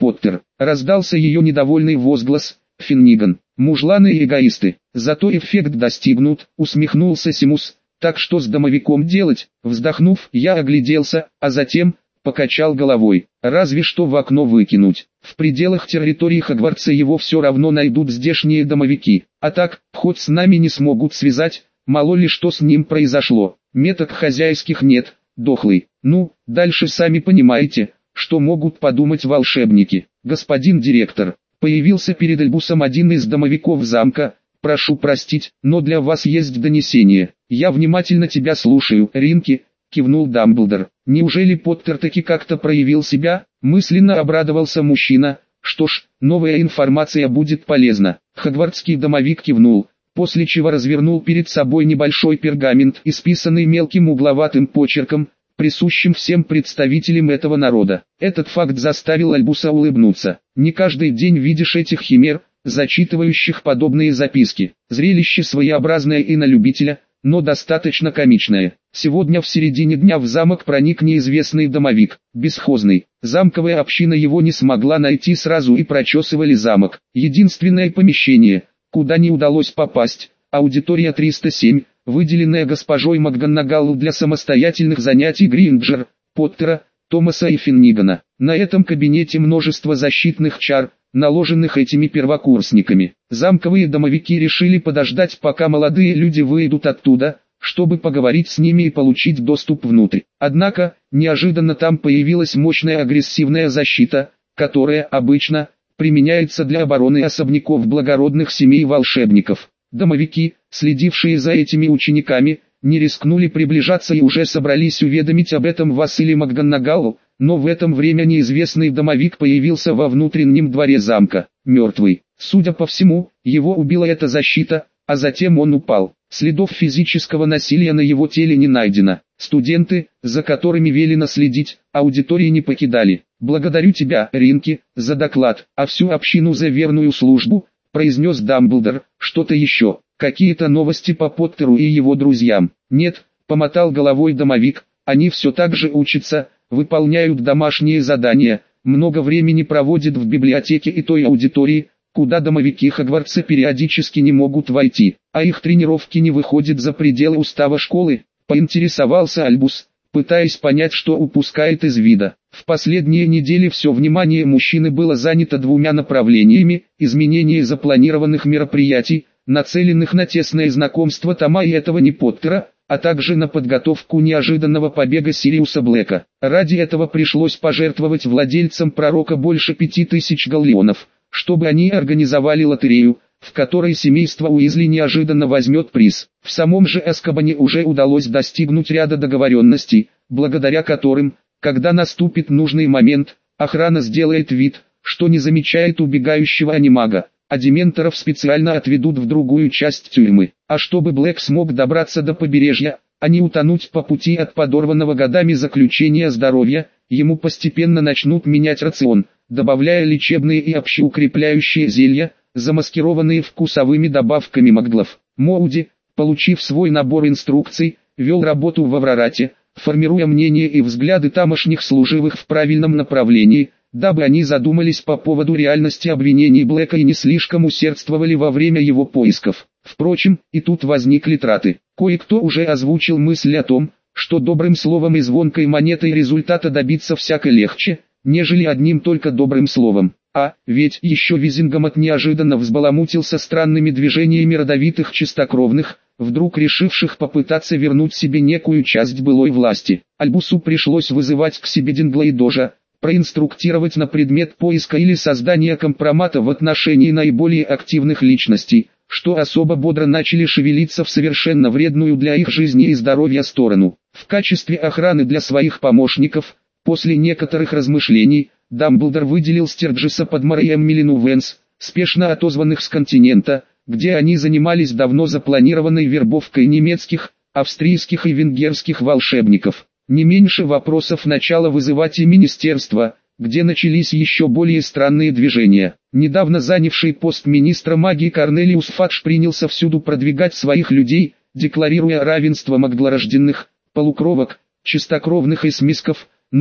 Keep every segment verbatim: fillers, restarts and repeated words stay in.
Поттер!» — раздался ее недовольный возглас. «Финниган, мужланы и эгоисты, зато эффект достигнут», — усмехнулся Симус. «Так что с домовиком делать?» Вздохнув, я огляделся, а затем покачал головой. «Разве что в окно выкинуть. В пределах территории Хогвартса его все равно найдут здешние домовики. А так, хоть с нами не смогут связать, мало ли что с ним произошло. Меток хозяйских нет, дохлый. Ну, дальше сами понимаете, что могут подумать волшебники. Господин директор». Появился перед Альбусом один из домовиков замка. «Прошу простить, но для вас есть донесение». «Я внимательно тебя слушаю, Ринки», — кивнул Дамблдор. «Неужели Поттер таки как-то проявил себя?» — мысленно обрадовался мужчина. «Что ж, новая информация будет полезна». Хогвартский домовик кивнул, после чего развернул перед собой небольшой пергамент, исписанный мелким угловатым почерком, присущим всем представителям этого народа. Этот факт заставил Альбуса улыбнуться. Не каждый день видишь этих химер, зачитывающих подобные записки. Зрелище своеобразное и на любителя, но достаточно комичное. Сегодня в середине дня в замок проник неизвестный домовик, бесхозный. Замковая община его не смогла найти сразу и прочесывали замок. Единственное помещение, куда не удалось попасть, аудитория триста семь, выделенная госпожой МакГонагал для самостоятельных занятий Гринджер, Поттера, Томаса и Финнигана. На этом кабинете множество защитных чар, наложенных этими первокурсниками. Замковые домовики решили подождать, пока молодые люди выйдут оттуда, чтобы поговорить с ними и получить доступ внутрь. Однако, неожиданно там появилась мощная агрессивная защита, которая обычно применяется для обороны особняков благородных семей волшебников. Домовики, следившие за этими учениками, не рискнули приближаться и уже собрались уведомить об этом Василия МакГонагалл, но в это время неизвестный домовик появился во внутреннем дворе замка, мертвый. Судя по всему, его убила эта защита, а затем он упал. Следов физического насилия на его теле не найдено. Студенты, за которыми велено следить, аудитории не покидали. «Благодарю тебя, Ринки, за доклад, а всю общину за верную службу», — произнес Дамблдор. «Что-то еще? Какие-то новости по Поттеру и его друзьям?» «Нет», — помотал головой домовик, — «они все так же учатся, выполняют домашние задания, много времени проводят в библиотеке и той аудитории, куда домовики Хогвартса периодически не могут войти, а их тренировки не выходят за пределы устава школы», — поинтересовался Альбус, пытаясь понять, что упускает из вида. В последние недели все внимание мужчины было занято двумя направлениями: изменение запланированных мероприятий, нацеленных на тесное знакомство Тома и этого не Поттера, а также на подготовку неожиданного побега Сириуса Блэка. Ради этого пришлось пожертвовать владельцам пророка больше пяти тысяч галлеонов, чтобы они организовали лотерею, в которой семейство Уизли неожиданно возьмет приз. В самом же Азкабане уже удалось достигнуть ряда договоренностей, благодаря которым, когда наступит нужный момент, охрана сделает вид, что не замечает убегающего анимага, а дементоров специально отведут в другую часть тюрьмы. А чтобы Блэк смог добраться до побережья, а не утонуть по пути от подорванного годами заключения здоровья, ему постепенно начнут менять рацион, добавляя лечебные и общеукрепляющие зелья, замаскированные вкусовыми добавками Макдлов. Моуди, получив свой набор инструкций, вел работу в Аврорате, формируя мнения и взгляды тамошних служивых в правильном направлении, дабы они задумались по поводу реальности обвинений Блэка и не слишком усердствовали во время его поисков. Впрочем, и тут возникли траты. Кое-кто уже озвучил мысль о том, что добрым словом и звонкой монетой результата добиться всяко легче, нежели одним только добрым словом. А, ведь еще Визингомот неожиданно взбаламутился странными движениями родовитых чистокровных, вдруг решивших попытаться вернуть себе некую часть былой власти. Альбусу пришлось вызывать к себе Дингла и Дожа, проинструктировать на предмет поиска или создания компромата в отношении наиболее активных личностей, что особо бодро начали шевелиться в совершенно вредную для их жизни и здоровья сторону. В качестве охраны для своих помощников, после некоторых размышлений, Дамблдор выделил Стерджиса Подмара и Эммилину Венс, спешно отозванных с континента, где они занимались давно запланированной вербовкой немецких, австрийских и венгерских волшебников. Не меньше вопросов начало вызывать и министерство, где начались еще более странные движения. Недавно занявший пост министра магии Корнелиус Фадж принялся всюду продвигать своих людей, декларируя равенство маглорожденных, полукровок, чистокровных и смисков, но,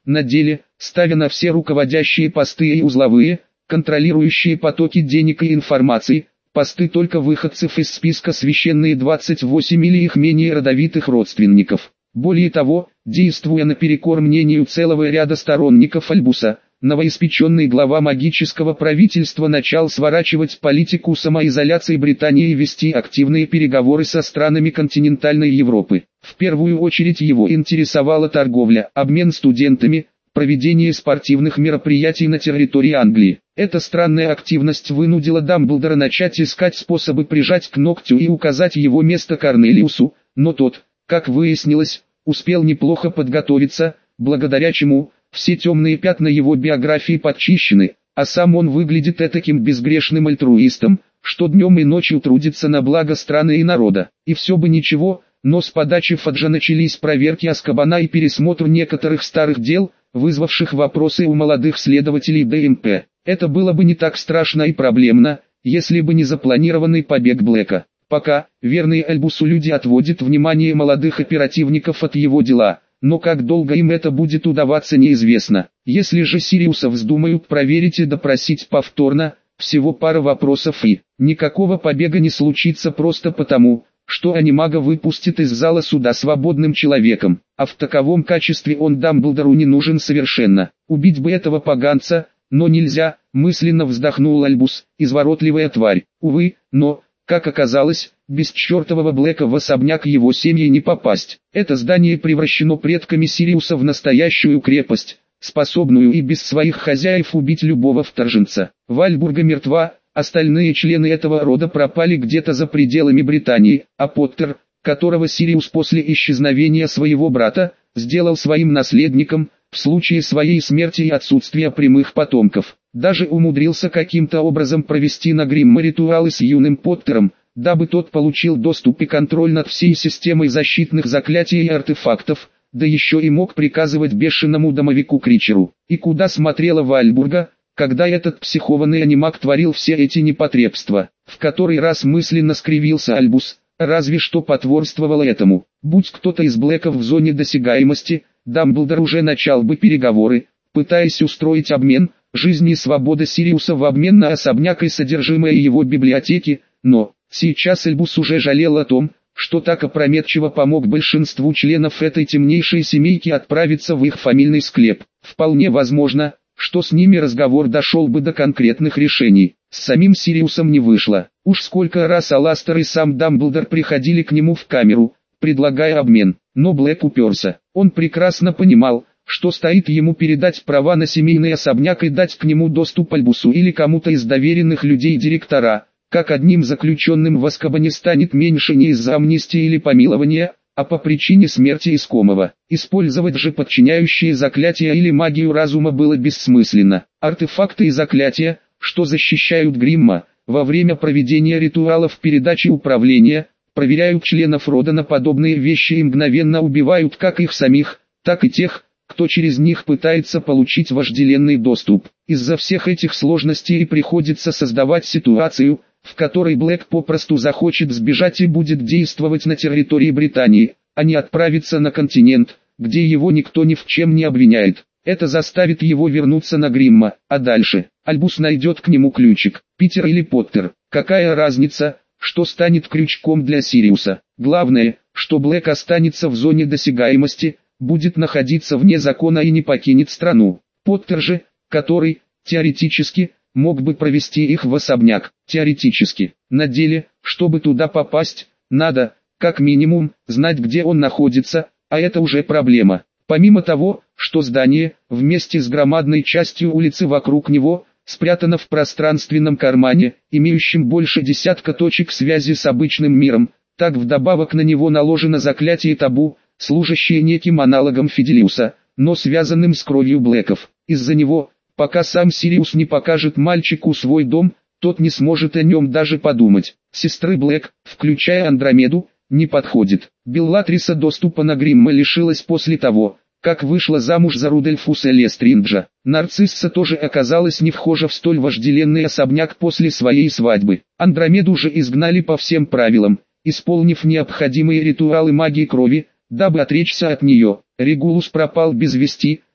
на деле, ставя на все руководящие посты и узловые, контролирующие потоки денег и информации, посты только выходцев из списка священные двадцать восемь или их менее родовитых родственников. Более того, действуя наперекор мнению целого ряда сторонников Альбуса, новоиспеченный глава магического правительства начал сворачивать политику самоизоляции Британии и вести активные переговоры со странами континентальной Европы. В первую очередь его интересовала торговля, обмен студентами, проведение спортивных мероприятий на территории Англии. Эта странная активность вынудила Дамблдора начать искать способы прижать к ногтю и указать его место Корнелиусу, но тот, как выяснилось, успел неплохо подготовиться, благодаря чему все темные пятна его биографии подчищены, а сам он выглядит этаким безгрешным альтруистом, что днем и ночью трудится на благо страны и народа. И все бы ничего, но с подачи Фаджа начались проверки Азкабана и пересмотр некоторых старых дел, вызвавших вопросы у молодых следователей ДМП. Это было бы не так страшно и проблемно, если бы не запланированный побег Блэка. Пока, верные Альбусу люди отводят внимание молодых оперативников от его дела, но как долго им это будет удаваться неизвестно. Если же Сириуса вздумают проверить и допросить повторно, всего пара вопросов и никакого побега не случится просто потому, что анимага выпустит из зала суда свободным человеком, а в таковом качестве он Дамблдору не нужен совершенно. Убить бы этого поганца, но нельзя, мысленно вздохнул Альбус, изворотливая тварь. Увы, но, как оказалось, без чертового Блэка в особняк его семьи не попасть. Это здание превращено предками Сириуса в настоящую крепость, способную и без своих хозяев убить любого вторженца. Вальбурга мертва, остальные члены этого рода пропали где-то за пределами Британии, а Поттер, которого Сириус после исчезновения своего брата сделал своим наследником, в случае своей смерти и отсутствия прямых потомков, даже умудрился каким-то образом провести на Гримме ритуалы с юным Поттером, дабы тот получил доступ и контроль над всей системой защитных заклятий и артефактов, да еще и мог приказывать бешеному домовику Кричеру. И куда смотрела Вальбурга, когда этот психованный анимак творил все эти непотребства? В который раз мысленно скривился Альбус, разве что потворствовало этому. Будь кто-то из Блэков в зоне досягаемости, Дамблдор уже начал бы переговоры, пытаясь устроить обмен, жизни и свобода Сириуса в обмен на особняк и содержимое его библиотеки, но сейчас Альбус уже жалел о том, что так опрометчиво помог большинству членов этой темнейшей семейки отправиться в их фамильный склеп. Вполне возможно, что с ними разговор дошел бы до конкретных решений. С самим Сириусом не вышло. Уж сколько раз Аластер и сам Дамблдор приходили к нему в камеру, предлагая обмен, но Блэк уперся. Он прекрасно понимал, что стоит ему передать права на семейный особняк и дать к нему доступ Альбусу или кому-то из доверенных людей директора, как одним заключенным в Азкабане станет меньше не из-за амнистии или помилования, а по причине смерти искомого. Использовать же подчиняющие заклятия или магию разума было бессмысленно. Артефакты и заклятия, что защищают Гримма, во время проведения ритуалов передачи управления, проверяют членов рода на подобные вещи и мгновенно убивают как их самих, так и тех, кто через них пытается получить вожделенный доступ. Из-за всех этих сложностей приходится создавать ситуацию, в которой Блэк попросту захочет сбежать и будет действовать на территории Британии, а не отправиться на континент, где его никто ни в чем не обвиняет. Это заставит его вернуться на Гримма, а дальше Альбус найдет к нему ключик. Питер или Поттер, какая разница, что станет крючком для Сириуса. Главное, что Блэк останется в зоне досягаемости, будет находиться вне закона и не покинет страну. Поттер же, который, теоретически, мог бы провести их в особняк, теоретически. На деле, чтобы туда попасть, надо, как минимум, знать, где он находится, а это уже проблема. Помимо того, что здание, вместе с громадной частью улицы вокруг него, спрятано в пространственном кармане, имеющем больше десятка точек связи с обычным миром, так вдобавок на него наложено заклятие табу, служащее неким аналогом Фиделиуса, но связанным с кровью Блэков. Из-за него, пока сам Сириус не покажет мальчику свой дом, тот не сможет о нем даже подумать. Сестры Блэк, включая Андромеду, не подходит. Беллатриса доступа на Гримма лишилась после того, как вышла замуж за Рудольфуса Лестринджа. Нарцисса тоже оказалась не вхожа в столь вожделенный особняк после своей свадьбы. Андромеду же изгнали по всем правилам, исполнив необходимые ритуалы магии крови, дабы отречься от нее. Регулус пропал без вести,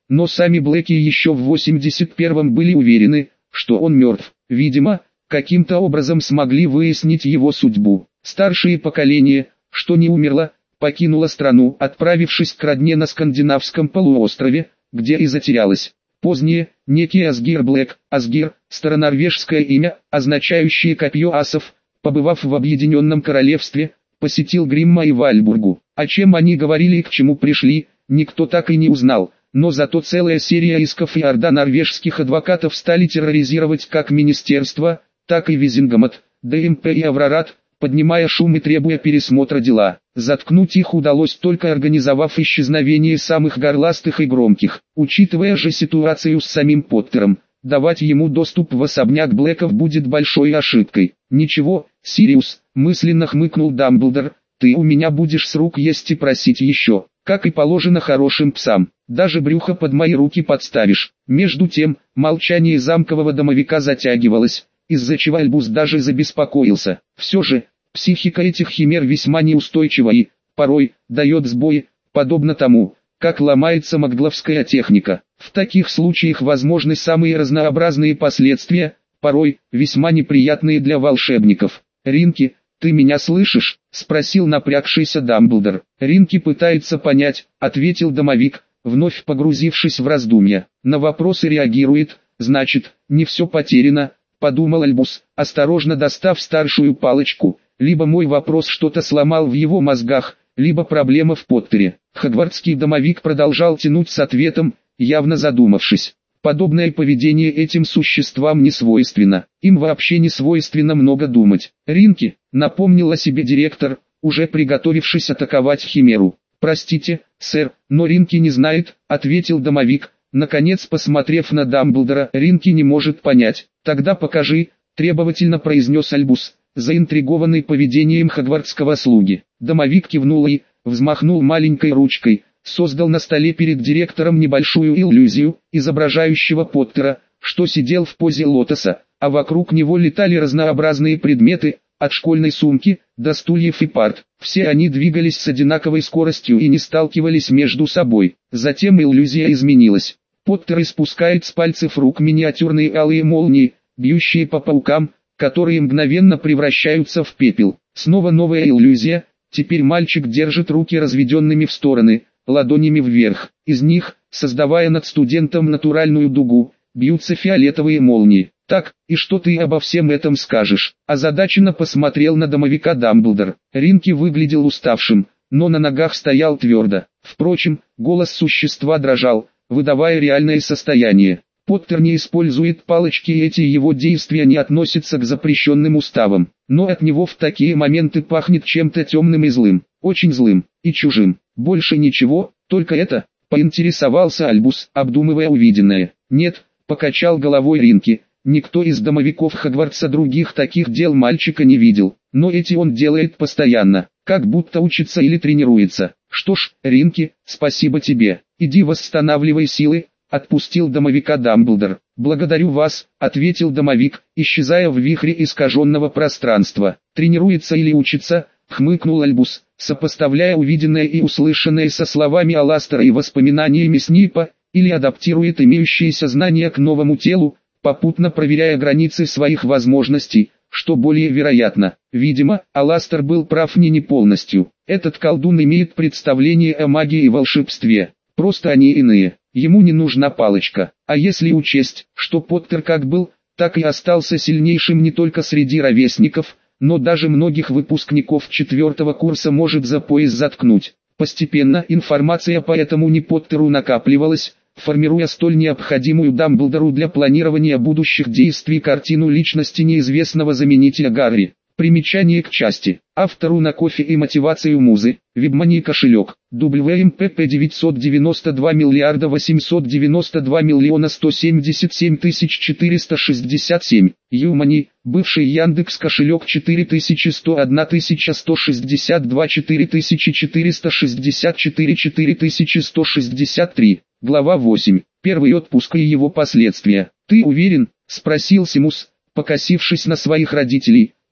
но сами Блэки еще в восемьдесят первом были уверены, что он мертв. Видимо, каким-то образом смогли выяснить его судьбу. Старшее поколение, что не умерло, покинуло страну, отправившись к родне на скандинавском полуострове, где и затерялось. Позднее, некий Асгир Блэк, Асгир, старонорвежское имя, означающее «копье асов», побывав в Объединенном Королевстве, посетил Гримма и Вальбургу. О чем они говорили и к чему пришли, никто так и не узнал, но зато целая серия исков и орда норвежских адвокатов стали терроризировать как министерство, так и Визингамот, ДМП и Аврорат, поднимая шум и требуя пересмотра дела. Заткнуть их удалось только организовав исчезновение самых горластых и громких. Учитывая же ситуацию с самим Поттером, давать ему доступ в особняк Блэков будет большой ошибкой. «Ничего, Сириус», мысленно хмыкнул Дамблдор, «ты у меня будешь с рук есть и просить еще, как и положено хорошим псам, даже брюхо под мои руки подставишь». Между тем, молчание замкового домовика затягивалось, из-за чего Альбус даже забеспокоился. Все же, психика этих химер весьма неустойчива и, порой, дает сбои, подобно тому, как ломается магловская техника. В таких случаях возможны самые разнообразные последствия, порой, весьма неприятные для волшебников. «Ринки, ты меня слышишь?» — спросил напрягшийся Дамблдор. «Ринки пытается понять», — ответил домовик, вновь погрузившись в раздумья. «На вопросы реагирует, значит, не все потеряно», — подумал Альбус, осторожно достав старшую палочку. Либо мой вопрос что-то сломал в его мозгах, либо проблема в Поттере. Хогвартский домовик продолжал тянуть с ответом, явно задумавшись. Подобное поведение этим существам не свойственно. Им вообще не свойственно много думать. «Ринки», — напомнил о себе директор, уже приготовившись атаковать Химеру. «Простите, сэр, но Ринки не знает», — ответил домовик, наконец посмотрев на Дамблдора. «Ринки не может понять». «Тогда покажи», — требовательно произнес Альбус, заинтригованный поведением хогвартского слуги. Домовик кивнул и, взмахнул маленькой ручкой, создал на столе перед директором небольшую иллюзию, изображающего Поттера, что сидел в позе лотоса, а вокруг него летали разнообразные предметы, от школьной сумки, до стульев и парт. Все они двигались с одинаковой скоростью и не сталкивались между собой. Затем иллюзия изменилась. Поттер испускает с пальцев рук миниатюрные алые молнии, бьющие по паукам, которые мгновенно превращаются в пепел. Снова новая иллюзия, теперь мальчик держит руки разведенными в стороны, ладонями вверх. Из них, создавая над студентом натуральную дугу, бьются фиолетовые молнии. «Так, и что ты обо всем этом скажешь?» Озадаченно посмотрел на домовика Дамблдор. Ринки выглядел уставшим, но на ногах стоял твердо. Впрочем, голос существа дрожал, выдавая реальное состояние. Поттер не использует палочки, и эти его действия не относятся к запрещенным уставам. Но от него в такие моменты пахнет чем-то темным и злым, очень злым, и чужим. Больше ничего, только это, поинтересовался Альбус, обдумывая увиденное. «Нет», — покачал головой Ринки, — «никто из домовиков Хогвартса других таких дел мальчика не видел, но эти он делает постоянно, как будто учится или тренируется». «Что ж, Ринки, спасибо тебе, иди восстанавливай силы», — отпустил домовика Дамблдор. «Благодарю вас», — ответил домовик, исчезая в вихре искаженного пространства. «Тренируется или учится?» — хмыкнул Альбус, сопоставляя увиденное и услышанное со словами Аластера и воспоминаниями Снипа, или адаптирует имеющиеся знания к новому телу, попутно проверяя границы своих возможностей, что более вероятно. Видимо, Аластер был прав не не полностью. Этот колдун имеет представление о магии и волшебстве, просто они иные. Ему не нужна палочка. А если учесть, что Поттер как был, так и остался сильнейшим не только среди ровесников, но даже многих выпускников четвертого курса может за пояс заткнуть. Постепенно информация по этому не Поттеру накапливалась, формируя столь необходимую Дамблдору для планирования будущих действий картину личности неизвестного заменителя Гарри. Примечание к части. Автору на кофе и мотивацию музы. Вебмани кошелек. дабл ю эм пэ пэ девятьсот девяносто два миллиарда восемьсот девяносто два миллиона сто семьдесят семь тысяч четыреста шестьдесят семь. Юмани. Бывший Яндекс кошелек четыре тысячи сто одна тысяча сто шестьдесят два четыре тысячи четыреста шестьдесят четыре четыре тысячи сто шестьдесят три. Глава восемь. Первый отпуск и его последствия. «Ты уверен?» — спросил Симус, покосившись на своих родителей,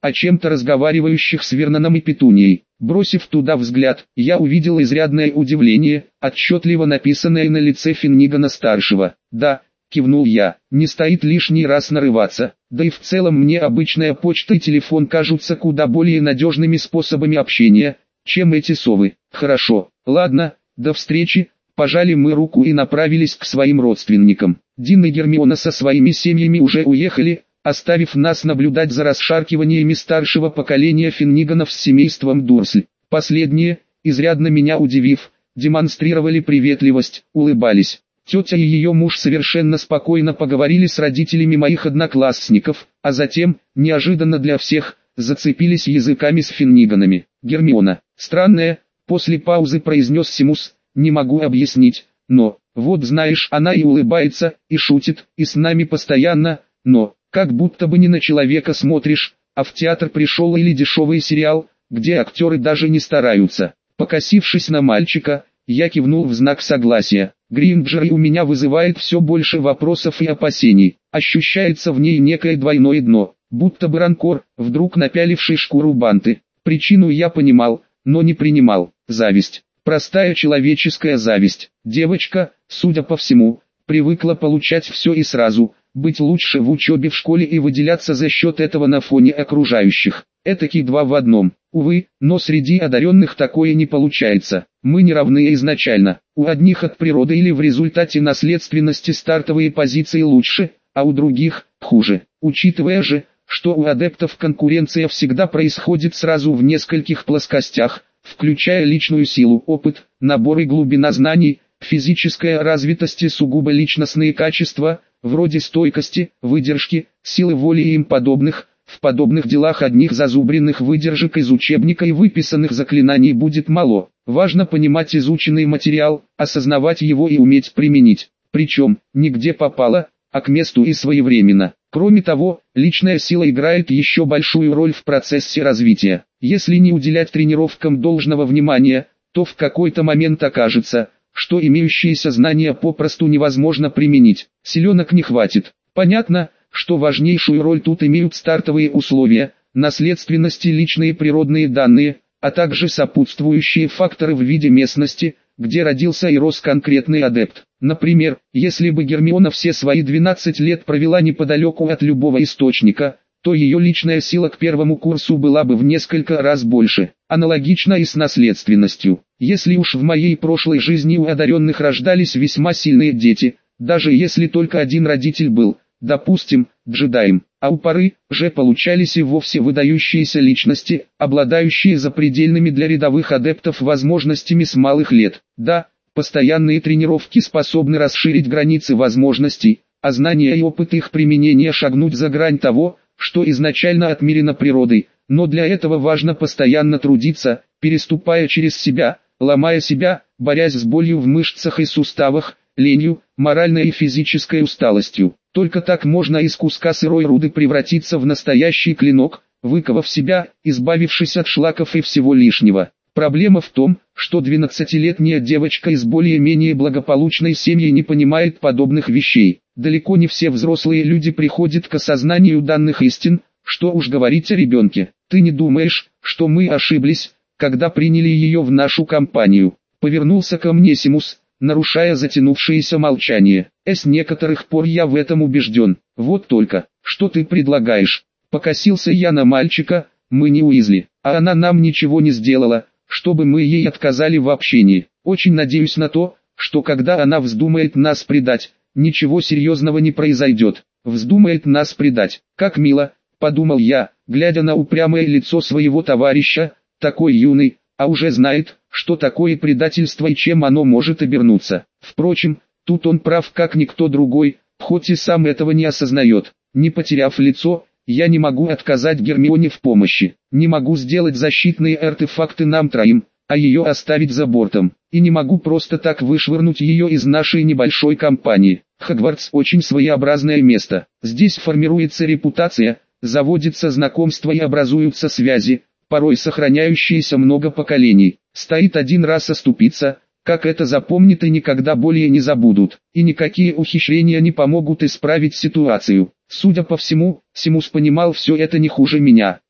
о чем-то разговаривающих с Верноном и Петунией. Бросив туда взгляд, я увидел изрядное удивление, отчетливо написанное на лице Финнигана-старшего. «Да», — кивнул я, — «не стоит лишний раз нарываться, да и в целом мне обычная почта и телефон кажутся куда более надежными способами общения, чем эти совы». «Хорошо, ладно, до встречи». Пожали мы руку и направились к своим родственникам. Дин и Гермиона со своими семьями уже уехали, оставив нас наблюдать за расшаркиваниями старшего поколения Финниганов с семейством Дурсль. Последние, изрядно меня удивив, демонстрировали приветливость, улыбались. Тетя и ее муж совершенно спокойно поговорили с родителями моих одноклассников, а затем, неожиданно для всех, зацепились языками с Финниганами. «Гермиона, странная», после паузы произнес Симус, — «не могу объяснить, но, вот знаешь, она и улыбается, и шутит, и с нами постоянно, но, как будто бы не на человека смотришь, а в театр пришел или дешевый сериал, где актеры даже не стараются». Покосившись на мальчика, я кивнул в знак согласия. Гринджер у меня вызывает все больше вопросов и опасений. Ощущается в ней некое двойное дно, будто бы ранкор, вдруг напяливший шкуру банты. Причину я понимал, но не принимал. Зависть. Простая человеческая зависть. Девочка, судя по всему, привыкла получать все и сразу, быть лучше в учебе в школе и выделяться за счет этого на фоне окружающих. Этакий два в одном. Увы, но среди одаренных такое не получается. Мы не равны изначально. У одних от природы или в результате наследственности стартовые позиции лучше, а у других – хуже. Учитывая же, что у адептов конкуренция всегда происходит сразу в нескольких плоскостях, включая личную силу, опыт, набор и глубина знаний, физическая развитость и сугубо личностные качества, вроде стойкости, выдержки, силы воли и им подобных. В подобных делах одних зазубренных выдержек из учебника и выписанных заклинаний будет мало. Важно понимать изученный материал, осознавать его и уметь применить. Причем, не где попало, а к месту и своевременно. Кроме того, личная сила играет еще большую роль в процессе развития. Если не уделять тренировкам должного внимания, то в какой-то момент окажется, что имеющиеся знания попросту невозможно применить. Силенок не хватит. Понятно, что важнейшую роль тут имеют стартовые условия, наследственность и личные природные данные, а также сопутствующие факторы в виде местности, где родился и рос конкретный адепт. Например, если бы Гермиона все свои двенадцать лет провела неподалеку от любого источника, то ее личная сила к первому курсу была бы в несколько раз больше. Аналогично и с наследственностью. Если уж в моей прошлой жизни у одаренных рождались весьма сильные дети, даже если только один родитель был, допустим, джедаем, а у пары же получались и вовсе выдающиеся личности, обладающие запредельными для рядовых адептов возможностями с малых лет. Да, постоянные тренировки способны расширить границы возможностей, а знания и опыт их применения шагнуть за грань того, что изначально отмерено природой, но для этого важно постоянно трудиться, переступая через себя, ломая себя, борясь с болью в мышцах и суставах, ленью, моральной и физической усталостью. Только так можно из куска сырой руды превратиться в настоящий клинок, выковав себя, избавившись от шлаков и всего лишнего. Проблема в том, что двенадцатилетняя девочка из более-менее благополучной семьи не понимает подобных вещей. Далеко не все взрослые люди приходят к осознанию данных истин, что уж говорить о ребенке. Ты не думаешь, что мы ошиблись, когда приняли ее в нашу компанию? Повернулся ко мне Симус, нарушая затянувшееся молчание. С некоторых пор я в этом убежден. Вот только, что ты предлагаешь? Покосился я на мальчика, мы не Уизли, а она нам ничего не сделала, чтобы мы ей отказали в общении. Очень надеюсь на то, что когда она вздумает нас предать, ничего серьезного не произойдет. Вздумает нас предать. Как мило, подумал я, глядя на упрямое лицо своего товарища, такой юный, а уже знает, что такое предательство и чем оно может обернуться. Впрочем, тут он прав как никто другой, хоть и сам этого не осознает. Не потеряв лицо, я не могу отказать Гермионе в помощи. Не могу сделать защитные артефакты нам троим, а ее оставить за бортом. И не могу просто так вышвырнуть ее из нашей небольшой компании. Хогвартс очень своеобразное место. Здесь формируется репутация, заводится знакомство и образуются связи, порой сохраняющиеся много поколений. Стоит один раз оступиться, как это запомнят и никогда более не забудут. И никакие ухищрения не помогут исправить ситуацию. Судя по всему, Симус понимал все это не хуже меня.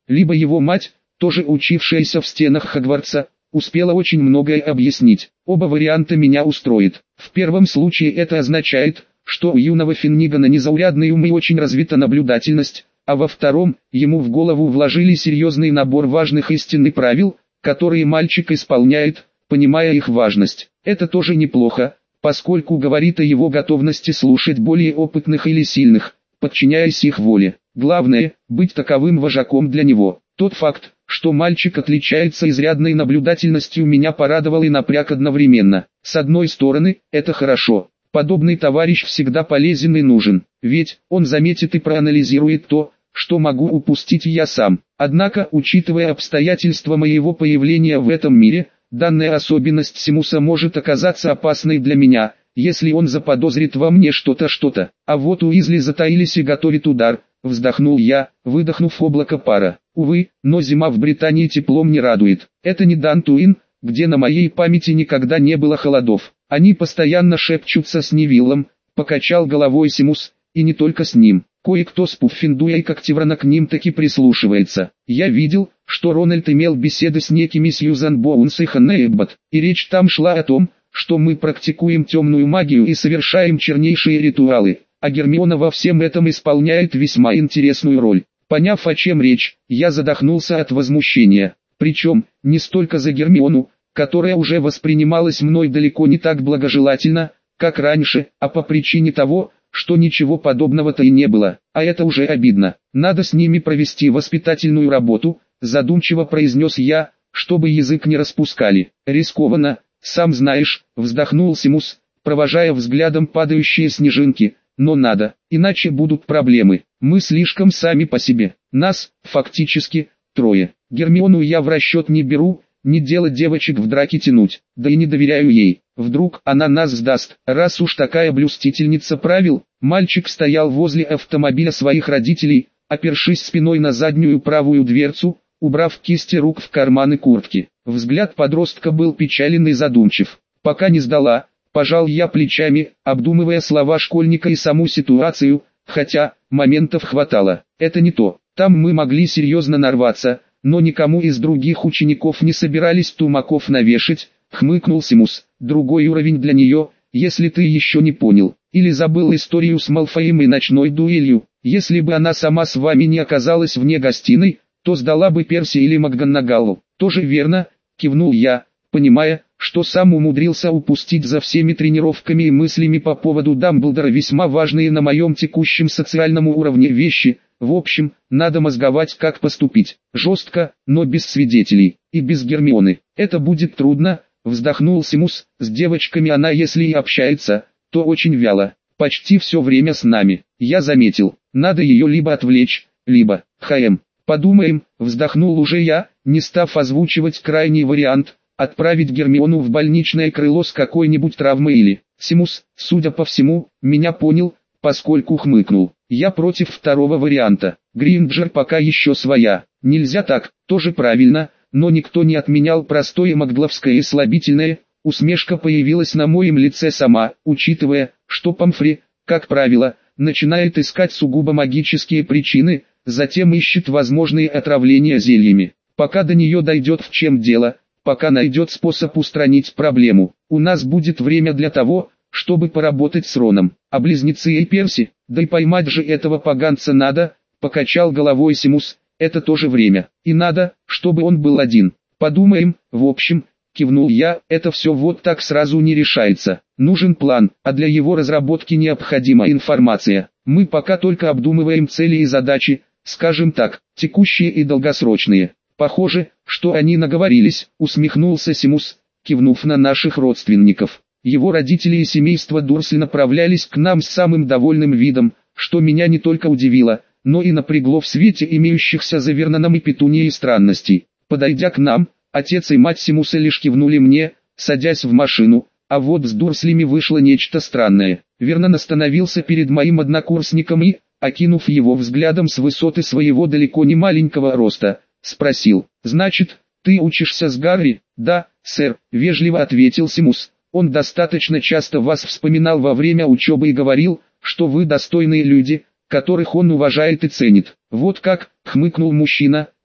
либо его мать, тоже учившаяся в стенах Хогвартса, успела очень многое объяснить. Оба варианта меня устроит. В первом случае это означает, что у юного Финнигана незаурядный ум и очень развита наблюдательность, а во втором, ему в голову вложили серьезный набор важных истин и правил, которые мальчик исполняет, понимая их важность. Это тоже неплохо, поскольку говорит о его готовности слушать более опытных или сильных, подчиняясь их воле. Главное, быть таковым вожаком для него. Тот факт, что мальчик отличается изрядной наблюдательностью, меня порадовал и напряг одновременно. С одной стороны, это хорошо. Подобный товарищ всегда полезен и нужен, ведь он заметит и проанализирует то, что могу упустить я сам. Однако, учитывая обстоятельства моего появления в этом мире, данная особенность Симуса может оказаться опасной для меня, если он заподозрит во мне что-то что-то. А вот Уизли затаились и готовит удар, вздохнул я, выдохнув облако пара. Увы, но зима в Британии теплом не радует. Это не Дантуин, где на моей памяти никогда не было холодов. Они постоянно шепчутся с Невиллом, покачал головой Симус, и не только с ним. Кое-кто с Пуффиндуя и Когтеврана к ним таки прислушивается. Я видел, что Рональд имел беседы с некими Сьюзан Боунс и Ханной Эббот, и речь там шла о том, что мы практикуем темную магию и совершаем чернейшие ритуалы, а Гермиона во всем этом исполняет весьма интересную роль. Поняв, о чем речь, я задохнулся от возмущения. Причем, не столько за Гермиону, которая уже воспринималась мной далеко не так благожелательно, как раньше, а по причине того, что ничего подобного-то и не было. А это уже обидно. Надо с ними провести воспитательную работу, задумчиво произнес я, чтобы язык не распускали. Рискованно, сам знаешь, вздохнул Симус, провожая взглядом падающие снежинки. Но надо, иначе будут проблемы. Мы слишком сами по себе. Нас, фактически, трое. Гермиону я в расчет не беру, не дело девочек в драке тянуть, да и не доверяю ей. Вдруг она нас сдаст, раз уж такая блюстительница правил. Мальчик стоял возле автомобиля своих родителей, опершись спиной на заднюю правую дверцу, убрав кисти рук в карманы куртки. Взгляд подростка был печален и задумчив. Пока не сдала, пожал я плечами, обдумывая слова школьника и саму ситуацию, хотя, моментов хватало. Это не то, там мы могли серьезно нарваться, но никому из других учеников не собирались тумаков навешать, хмыкнул Симус. Другой уровень для нее, если ты еще не понял, или забыл историю с Малфоем и ночной дуэлью. Если бы она сама с вами не оказалась вне гостиной, то сдала бы Перси или МакГонагаллу. Тоже верно, кивнул я, понимая, что сам умудрился упустить за всеми тренировками и мыслями по поводу Дамблдора весьма важные на моем текущем социальном уровне вещи. В общем, надо мозговать, как поступить. Жестко, но без свидетелей, и без Гермионы. Это будет трудно, вздохнул Симус. С девочками она, если и общается, то очень вяло. Почти все время с нами. Я заметил, надо ее либо отвлечь, либо... Хм. Подумаем, вздохнул уже я, не став озвучивать крайний вариант, отправить Гермиону в больничное крыло с какой-нибудь травмой или... Симус, судя по всему, меня понял, поскольку хмыкнул. Я против второго варианта. Гринджер пока еще своя. Нельзя так, тоже правильно, но никто не отменял простое магловское и слабительное. Усмешка появилась на моем лице сама, учитывая, что Помфри, как правило, начинает искать сугубо магические причины, затем ищет возможные отравления зельями. Пока до нее дойдет, в чем дело, пока найдет способ устранить проблему, у нас будет время для того, чтобы поработать с Роном. А близнецы и Перси, да и поймать же этого поганца надо, покачал головой Симус, это тоже время. И надо, чтобы он был один. Подумаем, в общем, кивнул я, это все вот так сразу не решается. Нужен план, а для его разработки необходима информация. Мы пока только обдумываем цели и задачи, скажем так, текущие и долгосрочные. Похоже, что они наговорились, усмехнулся Симус, кивнув на наших родственников. Его родители и семейство Дурсли направлялись к нам с самым довольным видом, что меня не только удивило, но и напрягло в свете имеющихся за Верноном и Петунией странностей. Подойдя к нам, отец и мать Симуса лишь кивнули мне, садясь в машину, а вот с Дурслями вышло нечто странное. Вернон остановился перед моим однокурсником и, окинув его взглядом с высоты своего далеко не маленького роста, спросил: «Значит, ты учишься с Гарри?» «Да, сэр», — вежливо ответил Симус. «Он достаточно часто вас вспоминал во время учебы и говорил, что вы достойные люди, которых он уважает и ценит». «Вот как», — хмыкнул мужчина,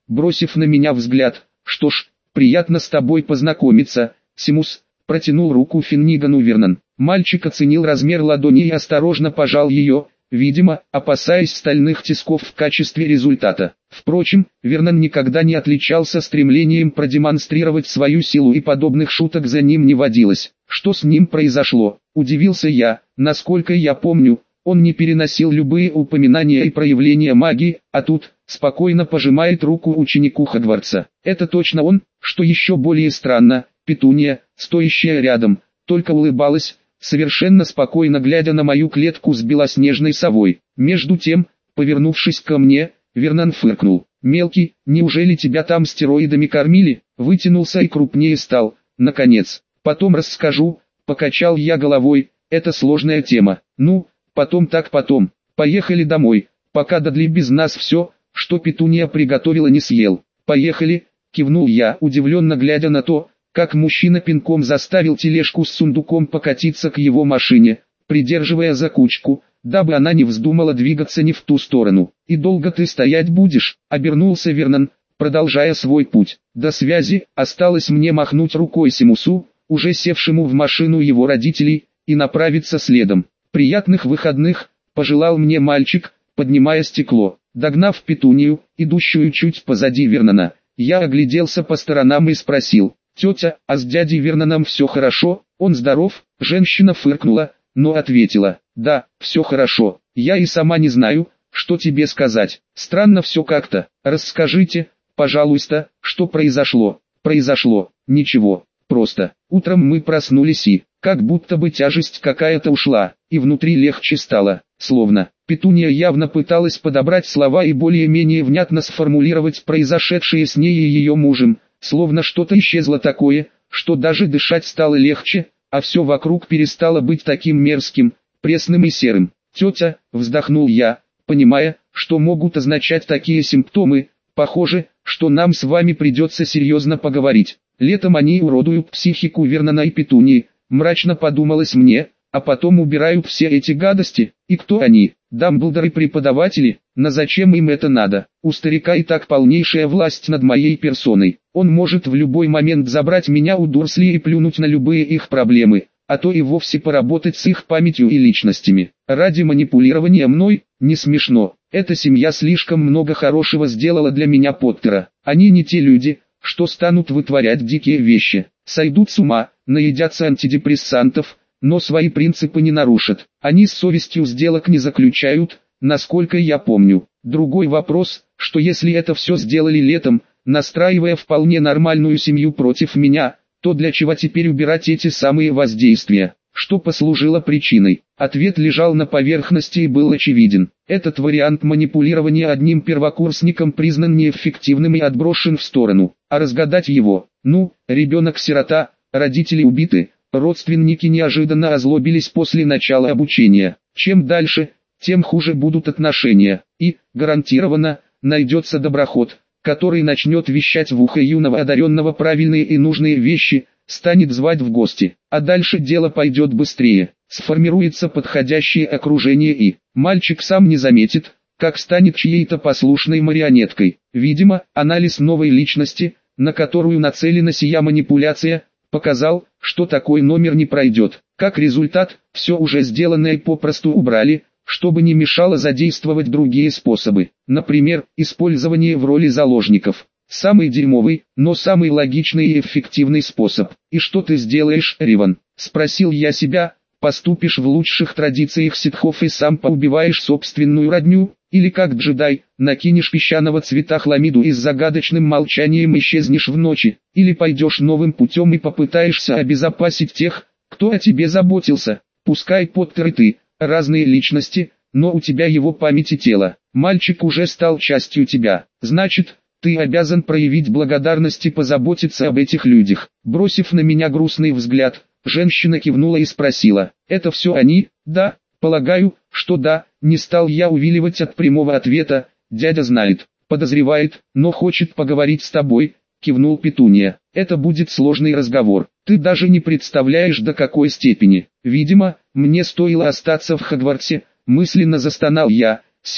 бросив на меня взгляд. «Что ж, приятно с тобой познакомиться, Симус», протянул руку Финнигану Вернон. Мальчик оценил размер ладони и осторожно пожал ее, видимо, опасаясь стальных тисков в качестве результата. Впрочем, Вернон никогда не отличался стремлением продемонстрировать свою силу, и подобных шуток за ним не водилось. «Что с ним произошло?» – удивился я. Насколько я помню, он не переносил любые упоминания и проявления магии, а тут спокойно пожимает руку ученику Хогвартса. Это точно он, что еще более странно. Петуния, стоящая рядом, только улыбалась, совершенно спокойно глядя на мою клетку с белоснежной совой. Между тем, повернувшись ко мне, Вернон фыркнул. «Мелкий, неужели тебя там стероидами кормили?» Вытянулся и крупнее стал. «Наконец, потом расскажу», покачал я головой, «это сложная тема». «Ну, потом так потом, поехали домой, пока Дадли без нас все, что Петуния приготовила, не съел». «Поехали», кивнул я, удивленно глядя на то, как мужчина пинком заставил тележку с сундуком покатиться к его машине, придерживая за кучку, дабы она не вздумала двигаться не в ту сторону. «И долго ты стоять будешь?» — обернулся Вернон, продолжая свой путь. До связи осталось мне махнуть рукой Симусу, уже севшему в машину его родителей, и направиться следом. «Приятных выходных», — пожелал мне мальчик, поднимая стекло. Догнав Петунию, идущую чуть позади Вернона, я огляделся по сторонам и спросил: «Тетя, а с дядей Верноном все хорошо, он здоров?» Женщина фыркнула, но ответила: «Да, все хорошо, я и сама не знаю, что тебе сказать, странно все как-то, расскажите, пожалуйста, что произошло?» «Произошло, ничего, просто, утром мы проснулись и, как будто бы тяжесть какая-то ушла, и внутри легче стало, словно». Петуния явно пыталась подобрать слова и более-менее внятно сформулировать произошедшее с ней и ее мужем, словно что-то исчезло такое, что даже дышать стало легче, а все вокруг перестало быть таким мерзким, пресным и серым. «Тетя», вздохнул я, понимая, что могут означать такие симптомы, «похоже, что нам с вами придется серьезно поговорить. Летом они уродуют психику Вернона и Петунии», мрачно подумалось мне, «а потом убирают все эти гадости, и кто они? Дамблдор и преподаватели? Но зачем им это надо? У старика и так полнейшая власть над моей персоной. Он может в любой момент забрать меня у Дурсли и плюнуть на любые их проблемы, а то и вовсе поработать с их памятью и личностями. Ради манипулирования мной? Не смешно. Эта семья слишком много хорошего сделала для меня, Поттера. Они не те люди, что станут вытворять дикие вещи, сойдут с ума, наедятся антидепрессантов, но свои принципы не нарушат. Они с совестью сделок не заключают, насколько я помню. Другой вопрос, что если это все сделали летом, настраивая вполне нормальную семью против меня, то для чего теперь убирать эти самые воздействия? Что послужило причиной? Ответ лежал на поверхности и был очевиден. Этот вариант манипулирования одним первокурсником признан неэффективным и отброшен в сторону. А разгадать его, ну, ребенок-сирота, родители убиты, родственники неожиданно озлобились после начала обучения. Чем дальше, тем хуже будут отношения. И, гарантированно, найдется доброход, который начнет вещать в ухо юного одаренного правильные и нужные вещи, станет звать в гости. А дальше дело пойдет быстрее. Сформируется подходящее окружение и мальчик сам не заметит, как станет чьей-то послушной марионеткой. Видимо, анализ новой личности, на которую нацелена сия манипуляция, показал, что такой номер не пройдет. Как результат, все уже сделанное попросту убрали, чтобы не мешало задействовать другие способы. Например, использование в роли заложников. Самый дерьмовый, но самый логичный и эффективный способ. «И что ты сделаешь, Риван?» – спросил я себя. «Поступишь в лучших традициях ситхов и сам поубиваешь собственную родню? Или как джедай, накинешь песчаного цвета хламиду и с загадочным молчанием исчезнешь в ночи? Или пойдешь новым путем и попытаешься обезопасить тех, кто о тебе заботился? Пускай Поттер и ты, разные личности, но у тебя его память и тело. Мальчик уже стал частью тебя. Значит, ты обязан проявить благодарность и позаботиться об этих людях». Бросив на меня грустный взгляд, женщина кивнула и спросила: «Это все они?» «Да, полагаю, что да», не стал я увиливать от прямого ответа. «Дядя знает, подозревает, но хочет поговорить с тобой», кивнул Петуния. «Это будет сложный разговор. Ты даже не представляешь, до какой степени. Видимо, мне стоило остаться в Хогвартсе», мысленно застонал я. Сила,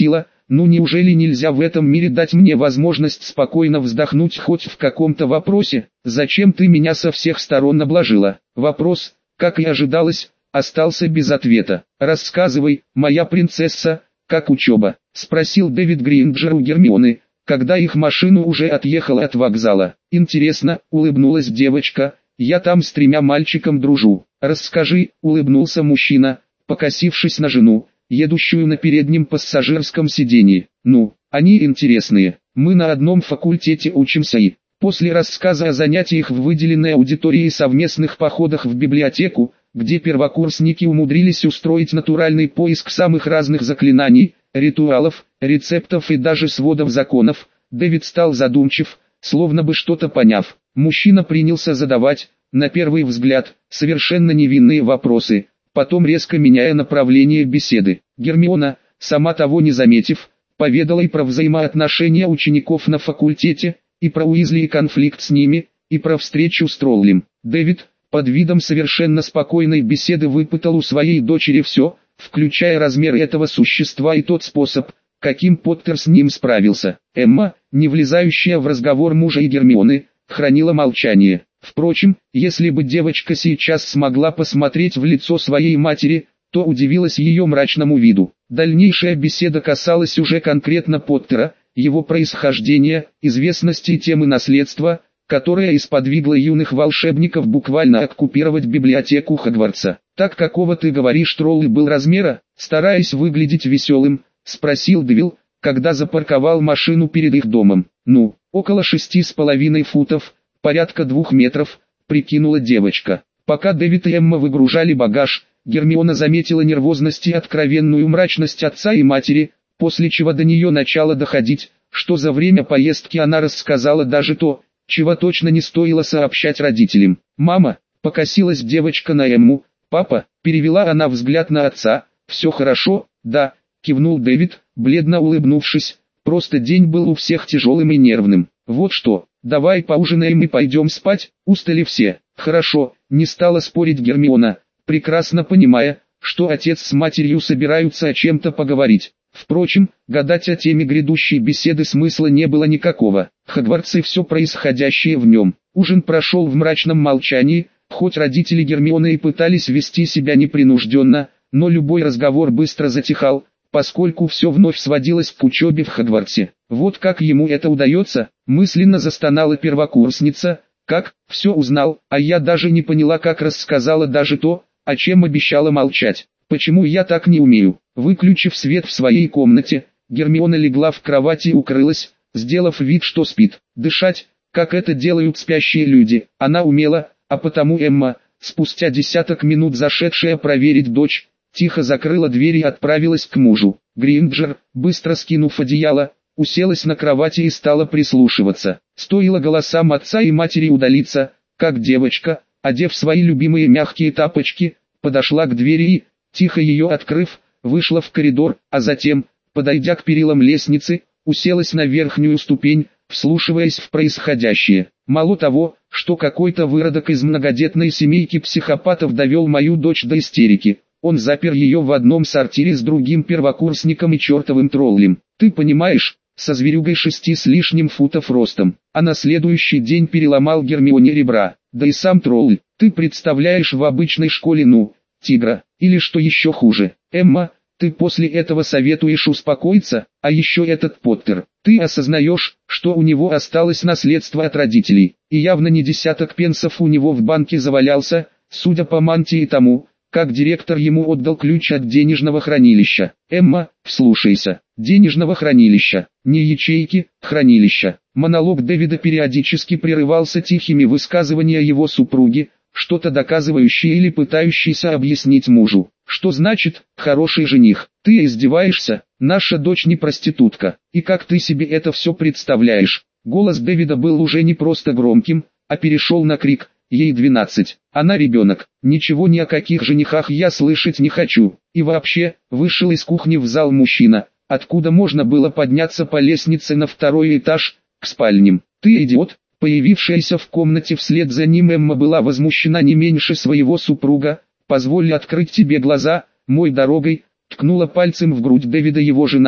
Ну неужели нельзя в этом мире дать мне возможность спокойно вздохнуть хоть в каком-то вопросе? Зачем ты меня со всех сторон обложила? Вопрос, как и ожидалось, остался без ответа. «Рассказывай, моя принцесса, как учеба?» — спросил Дэвид Гринджер у Гермионы, когда их машина уже отъехала от вокзала. «Интересно», — улыбнулась девочка, — «я там с тремя мальчиком дружу». «Расскажи», — улыбнулся мужчина, покосившись на жену, едущую на переднем пассажирском сиденье. «Ну, они интересные, мы на одном факультете учимся и...» После рассказа о занятиях в выделенной аудитории и совместных походах в библиотеку, где первокурсники умудрились устроить натуральный поиск самых разных заклинаний, ритуалов, рецептов и даже сводов законов, Дэвид стал задумчив, словно бы что-то поняв. Мужчина принялся задавать, на первый взгляд, совершенно невинные вопросы, потом резко меняя направление беседы. Гермиона, сама того не заметив, поведала и про взаимоотношения учеников на факультете, и про Уизли и конфликт с ними, и про встречу с троллем. Дэвид, под видом совершенно спокойной беседы, выпытал у своей дочери все, включая размер этого существа и тот способ, каким Поттер с ним справился. Эмма, не влезающая в разговор мужа и Гермионы, хранила молчание. Впрочем, если бы девочка сейчас смогла посмотреть в лицо своей матери, то удивилась ее мрачному виду. Дальнейшая беседа касалась уже конкретно Поттера, его происхождения, известности и темы наследства, которая исподвигла юных волшебников буквально оккупировать библиотеку Хогвартса. «Так какого ты говоришь, тролль был размера?» Стараясь выглядеть веселым, спросил Девил, когда запарковал машину перед их домом. «Ну, около шести с половиной футов, порядка двух метров», прикинула девочка. Пока Дэвид и Эмма выгружали багаж, Гермиона заметила нервозность и откровенную мрачность отца и матери, после чего до нее начало доходить, что за время поездки она рассказала даже то, чего точно не стоило сообщать родителям. «Мама», — покосилась девочка на Эмму, «папа», — перевела она взгляд на отца, «все хорошо?» «Да», — кивнул Дэвид, бледно улыбнувшись, «просто день был у всех тяжелым и нервным. Вот что, давай поужинаем и пойдем спать, устали все». «Хорошо», — не стала спорить Гермиона, прекрасно понимая, что отец с матерью собираются о чем-то поговорить. Впрочем, гадать о теме грядущей беседы смысла не было никакого. Хогвартс и все происходящее в нем. Ужин прошел в мрачном молчании, хоть родители Гермионы и пытались вести себя непринужденно, но любой разговор быстро затихал, поскольку все вновь сводилось к учебе в Хогвартсе. «Вот как ему это удается?» — мысленно застонала первокурсница. «Как? Все узнал, а я даже не поняла, как рассказала даже то, о чем обещала молчать. Почему я так не умею?» Выключив свет в своей комнате, Гермиона легла в кровати и укрылась, сделав вид, что спит. Дышать, как это делают спящие люди, она умела, а потому Эмма, спустя десяток минут зашедшая проверить дочь, тихо закрыла дверь и отправилась к мужу. Гринджер, быстро скинув одеяло, уселась на кровати и стала прислушиваться. Стоило голосам отца и матери удалиться, как девочка, одев свои любимые мягкие тапочки, подошла к двери и, тихо ее открыв, вышла в коридор, а затем, подойдя к перилам лестницы, уселась на верхнюю ступень, вслушиваясь в происходящее. Мало того, что какой-то выродок из многодетной семейки психопатов довел мою дочь до истерики, он запер ее в одном сортире с другим первокурсником и чертовым троллем. Ты понимаешь, со зверюгой шести с лишним футов ростом, а на следующий день переломал Гермионе ребра. Да и сам тролль, ты представляешь в обычной школе, ну, тигра, или что еще хуже. Эмма, ты после этого советуешь успокоиться, а еще этот Поттер. Ты осознаешь, что у него осталось наследство от родителей, и явно не десяток пенсов у него в банке завалялся, судя по мантии и тому, как директор ему отдал ключ от денежного хранилища. Эмма, вслушайся, денежного хранилища, не ячейки, хранилища. Монолог Дэвида периодически прерывался тихими высказываниями его супруги, что-то доказывающее или пытающееся объяснить мужу. Что значит «хороший жених»? Ты издеваешься? Наша дочь не проститутка. И как ты себе это все представляешь? Голос Дэвида был уже не просто громким, а перешел на крик. Ей двенадцать, она ребенок. Ничего ни о каких женихах я слышать не хочу. И вообще, вышел из кухни в зал мужчина, откуда можно было подняться по лестнице на второй этаж, к спальням. Ты идиот? Появившаяся в комнате вслед за ним Эмма была возмущена не меньше своего супруга. «Позволь открыть тебе глаза, мой дорогой», ткнула пальцем в грудь Дэвида его жена,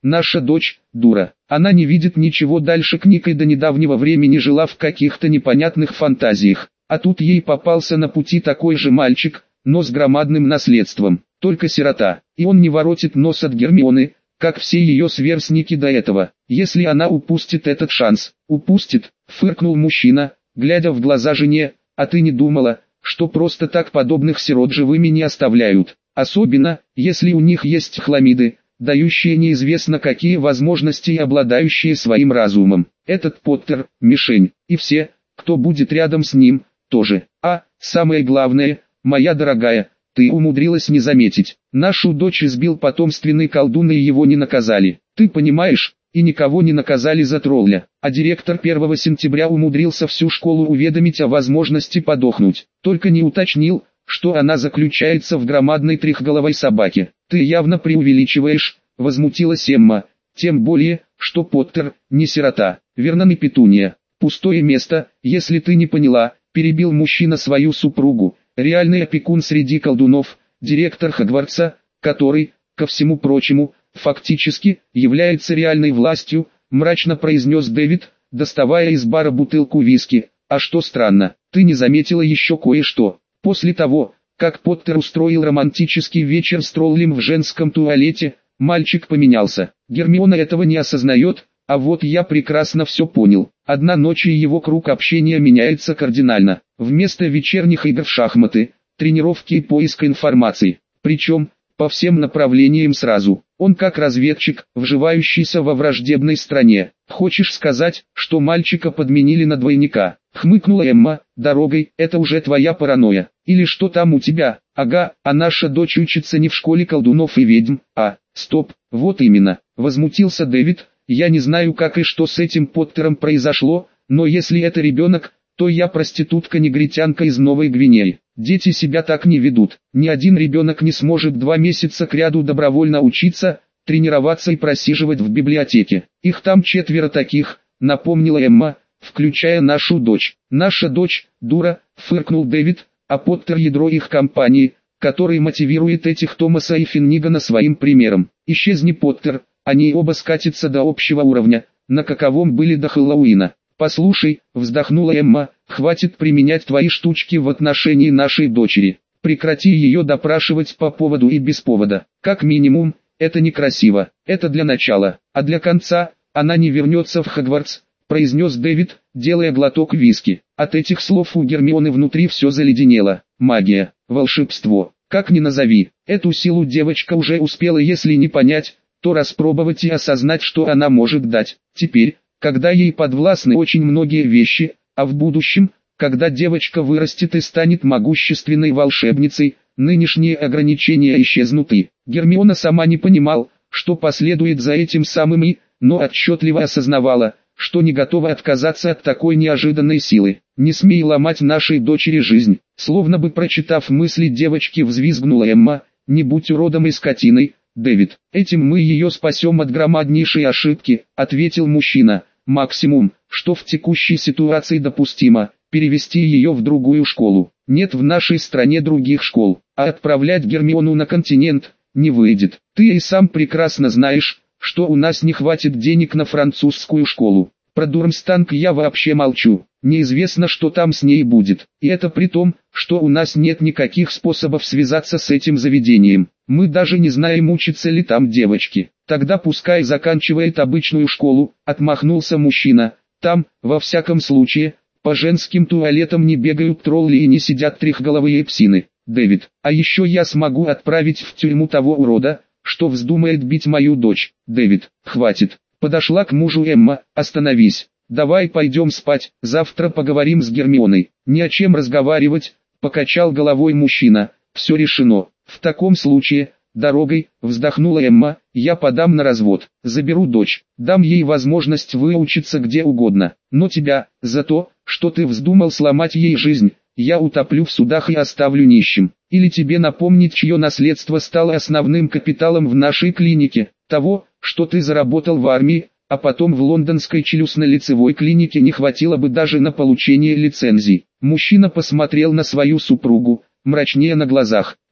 Наша дочь – дура. Она не видит ничего дальше книг и до недавнего времени жила в каких-то непонятных фантазиях. А тут ей попался на пути такой же мальчик, но с громадным наследством. Только сирота, и он не воротит нос от Гермионы, как все ее сверстники до этого. Если она упустит этот шанс, упустит, фыркнул мужчина, глядя в глаза жене, а ты не думала, что просто так подобных сирот живыми не оставляют, особенно, если у них есть хламиды, дающие неизвестно какие возможности и обладающие своим разумом. Этот Поттер – мишень, и все, кто будет рядом с ним, тоже. А, самое главное, моя дорогая, ты умудрилась не заметить. Нашу дочь избил потомственный колдун и его не наказали. Ты понимаешь, и никого не наказали за тролля. А директор первого сентября умудрился всю школу уведомить о возможности подохнуть. Только не уточнил, что она заключается в громадной трехголовой собаке. Ты явно преувеличиваешь, возмутилась Эмма. Тем более, что Поттер не сирота, верно, не Петуния. Пустое место, если ты не поняла, перебил мужчина свою супругу. Реальный опекун среди колдунов, директор Хогвартса, который, ко всему прочему, фактически, является реальной властью, мрачно произнес Дэвид, доставая из бара бутылку виски. А что странно, ты не заметила еще кое-что. После того, как Поттер устроил романтический вечер с троллем в женском туалете, мальчик поменялся. Гермиона этого не осознает, а вот я прекрасно все понял. Одна ночь и его круг общения меняется кардинально. Вместо вечерних игр в шахматы, тренировки и поиска информации. Причем, по всем направлениям сразу. Он как разведчик, вживающийся во враждебной стране. Хочешь сказать, что мальчика подменили на двойника? Хмыкнула Эмма. Дорогой, это уже твоя паранойя. Или что там у тебя? Ага, а наша дочь учится не в школе колдунов и ведьм, а... Стоп, вот именно. Возмутился Дэвид. Я не знаю, как и что с этим Поттером произошло, но если это ребенок, то я проститутка-негритянка из Новой Гвинеи. Дети себя так не ведут. Ни один ребенок не сможет два месяца кряду добровольно учиться, тренироваться и просиживать в библиотеке. Их там четверо таких, напомнила Эмма, включая нашу дочь. Наша дочь, дура, фыркнул Дэвид, а Поттер ядро их компании, который мотивирует этих Томаса и Финнигана своим примером. Исчезни, Поттер. Они оба скатятся до общего уровня, на каковом были до Хэллоуина. «Послушай», — вздохнула Эмма, — «хватит применять твои штучки в отношении нашей дочери. Прекрати ее допрашивать по поводу и без повода. Как минимум, это некрасиво. Это для начала. А для конца, она не вернется в Хогвартс», — произнес Дэвид, делая глоток виски. От этих слов у Гермионы внутри все заледенело. Магия, волшебство, как ни назови. Эту силу девочка уже успела, если не понять, то распробовать и осознать, что она может дать. Теперь, когда ей подвластны очень многие вещи, а в будущем, когда девочка вырастет и станет могущественной волшебницей, нынешние ограничения исчезнут и Гермиона сама не понимала, что последует за этим самым и, но отчетливо осознавала, что не готова отказаться от такой неожиданной силы. «Не смей ломать нашей дочери жизнь», словно бы прочитав мысли девочки, взвизгнула Эмма. «Не будь уродом и скотиной, Дэвид, этим мы ее спасем от громаднейшей ошибки», ответил мужчина. «Максимум, что в текущей ситуации допустимо, перевести ее в другую школу. Нет в нашей стране других школ, а отправлять Гермиону на континент не выйдет. Ты и сам прекрасно знаешь, что у нас не хватит денег на французскую школу. Про Дурмстанг я вообще молчу. Неизвестно, что там с ней будет. И это при том, что у нас нет никаких способов связаться с этим заведением. Мы даже не знаем, учатся ли там девочки. Тогда пускай заканчивает обычную школу», — отмахнулся мужчина. «Там, во всяком случае, по женским туалетам не бегают тролли и не сидят трехголовые псины. Дэвид, а еще я смогу отправить в тюрьму того урода, что вздумает бить мою дочь». «Дэвид, хватит». Подошла к мужу Эмма. «Остановись. Давай пойдем спать, завтра поговорим с Гермионой». «Не о чем разговаривать», — покачал головой мужчина. «Все решено. В таком случае, дорогой», — вздохнула Эмма, — «я подам на развод, заберу дочь, дам ей возможность выучиться где угодно. Но тебя, за то, что ты вздумал сломать ей жизнь, я утоплю в судах и оставлю нищим. Или тебе напомнить, чье наследство стало основным капиталом в нашей клинике, того, что ты заработал в армии, а потом в лондонской челюстно-лицевой клинике не хватило бы даже на получение лицензий». Мужчина посмотрел на свою супругу, мрачнее на глазах.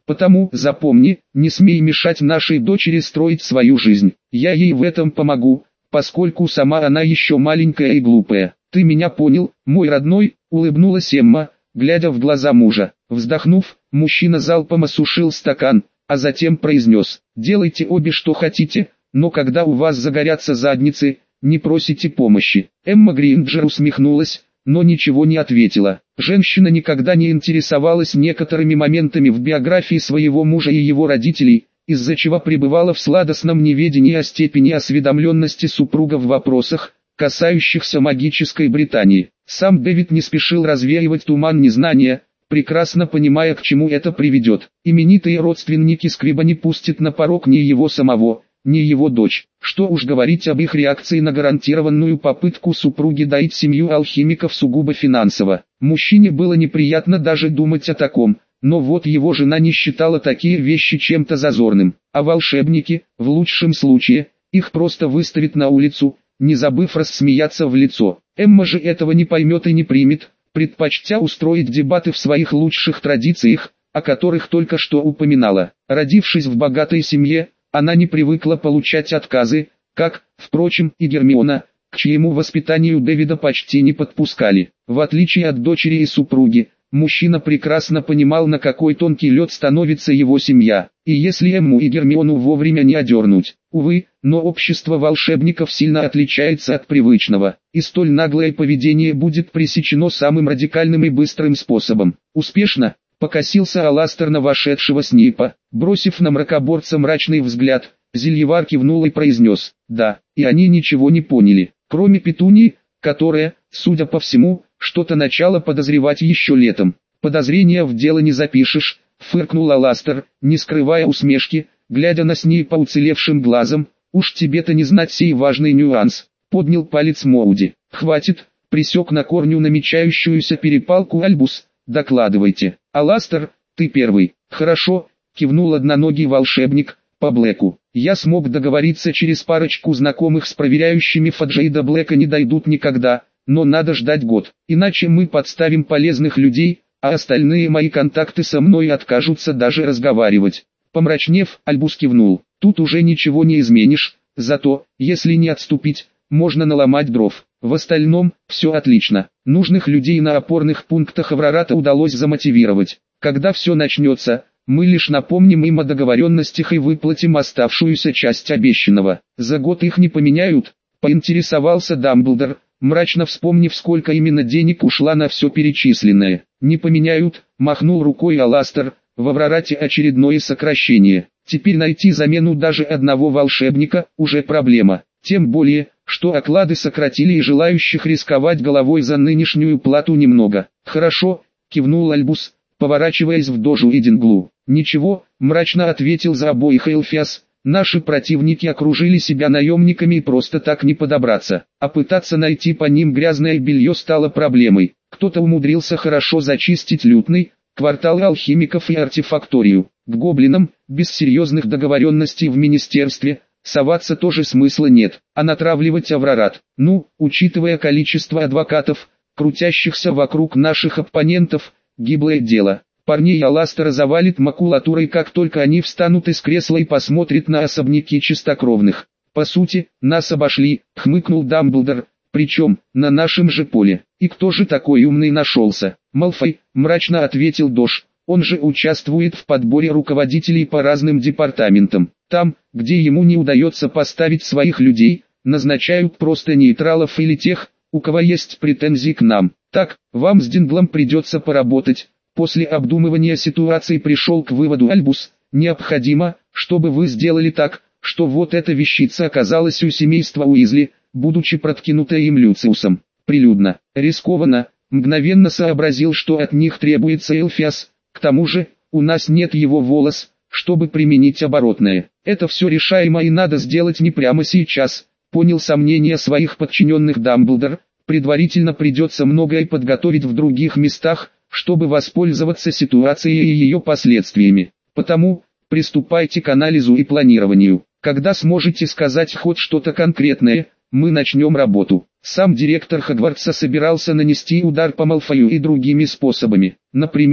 Потому запомни, не смей мешать нашей дочери строить свою жизнь. Я ей в этом помогу, поскольку сама она еще маленькая и глупая. Ты меня понял, мой родной?» — улыбнулась Эмма, глядя в глаза мужа. Вздохнув, мужчина залпом осушил стакан, а затем произнес: «Делайте обе что хотите, но когда у вас загорятся задницы, не просите помощи». Эмма Гринджер усмехнулась, но ничего не ответила. Женщина никогда не интересовалась некоторыми моментами в биографии своего мужа и его родителей, из-за чего пребывала в сладостном неведении о степени осведомленности супруга в вопросах, касающихся магической Британии. Сам Дэвид не спешил развеивать туман незнания, прекрасно понимая, к чему это приведет. Именитые родственники Сквиба не пустят на порог ни его самого, ни его дочь. Что уж говорить об их реакции на гарантированную попытку супруги доить семью алхимиков сугубо финансово. Мужчине было неприятно даже думать о таком, но вот его жена не считала такие вещи чем-то зазорным. А волшебники, в лучшем случае, их просто выставят на улицу, не забыв рассмеяться в лицо. Эмма же этого не поймет и не примет, предпочтя устроить дебаты в своих лучших традициях, о которых только что упоминала. Родившись в богатой семье, она не привыкла получать отказы, как, впрочем, и Гермиона, к чьему воспитанию Дэвида почти не подпускали. В отличие от дочери и супруги, мужчина прекрасно понимал, на какой тонкий лед становится его семья, и если Эмму и Гермиону вовремя не одернуть. Увы, но общество волшебников сильно отличается от привычного, и столь наглое поведение будет пресечено самым радикальным и быстрым способом. Успешно покосился Аластер на вошедшего Снейпа, бросив на мракоборца мрачный взгляд. Зельевар кивнул и произнес: «Да», и они ничего не поняли, кроме Петунии, которая, судя по всему, что-то начала подозревать еще летом. «Подозрения в дело не запишешь», — фыркнул Аластер, не скрывая усмешки, глядя на Снейпа уцелевшим глазом. «Уж тебе-то не знать сей важный нюанс», — поднял палец Моуди. «Хватит», — пресек на корню намечающуюся перепалку Альбус. «Докладывайте». «Аластер, ты первый». «Хорошо», — кивнул одноногий волшебник, — «по Блэку. Я смог договориться через парочку знакомых с проверяющими, Фаджей до Блэка не дойдут никогда, но надо ждать год, иначе мы подставим полезных людей, а остальные мои контакты со мной откажутся даже разговаривать». Помрачнев, Альбус кивнул. «Тут уже ничего не изменишь, зато, если не отступить, можно наломать дров. В остальном, все отлично. Нужных людей на опорных пунктах Аврората удалось замотивировать. Когда все начнется, мы лишь напомним им о договоренностях и выплатим оставшуюся часть обещанного. За год их не поменяют», — поинтересовался Дамблдор, мрачно вспомнив, сколько именно денег ушло на все перечисленное. «Не поменяют», — махнул рукой Аластер, — «в Аврорате очередное сокращение. Теперь найти замену даже одного волшебника — уже проблема. Тем более, что оклады сократили и желающих рисковать головой за нынешнюю плату немного». «Хорошо», — кивнул Альбус, поворачиваясь в дожу Идинглу. «Ничего», — мрачно ответил за обоих Элфиас, — «наши противники окружили себя наемниками и просто так не подобраться, а пытаться найти по ним грязное белье стало проблемой. Кто-то умудрился хорошо зачистить лютный, квартал алхимиков и артефакторию. К гоблинам, без серьезных договоренностей в министерстве, соваться тоже смысла нет, а натравливать Аврорат. Ну, учитывая количество адвокатов, крутящихся вокруг наших оппонентов, гиблое дело. Парней Аластера завалит макулатурой, как только они встанут из кресла и посмотрят на особняки чистокровных. По сути, нас обошли», — хмыкнул Дамблдор, — «причем, на нашем же поле. И кто же такой умный нашелся?» «Малфой», — мрачно ответил Дош, — «он же участвует в подборе руководителей по разным департаментам. Там, где ему не удается поставить своих людей, назначают просто нейтралов или тех, у кого есть претензии к нам. Так, вам с Динглом придется поработать». После обдумывания ситуации пришел к выводу Альбус: «Необходимо, чтобы вы сделали так, что вот эта вещица оказалась у семейства Уизли, будучи проткнута им Люциусом. Прилюдно, рискованно», — мгновенно сообразил, что от них требуется Элфиас. «К тому же, у нас нет его волос, чтобы применить оборотное. Это все решаемо и надо сделать не прямо сейчас», — понял сомнения своих подчиненных Дамблдор. «Предварительно придется многое подготовить в других местах, чтобы воспользоваться ситуацией и ее последствиями. Потому, приступайте к анализу и планированию. Когда сможете сказать хоть что-то конкретное, мы начнем работу». Сам директор Хогвартса собирался нанести удар по Малфою и другими способами. Например,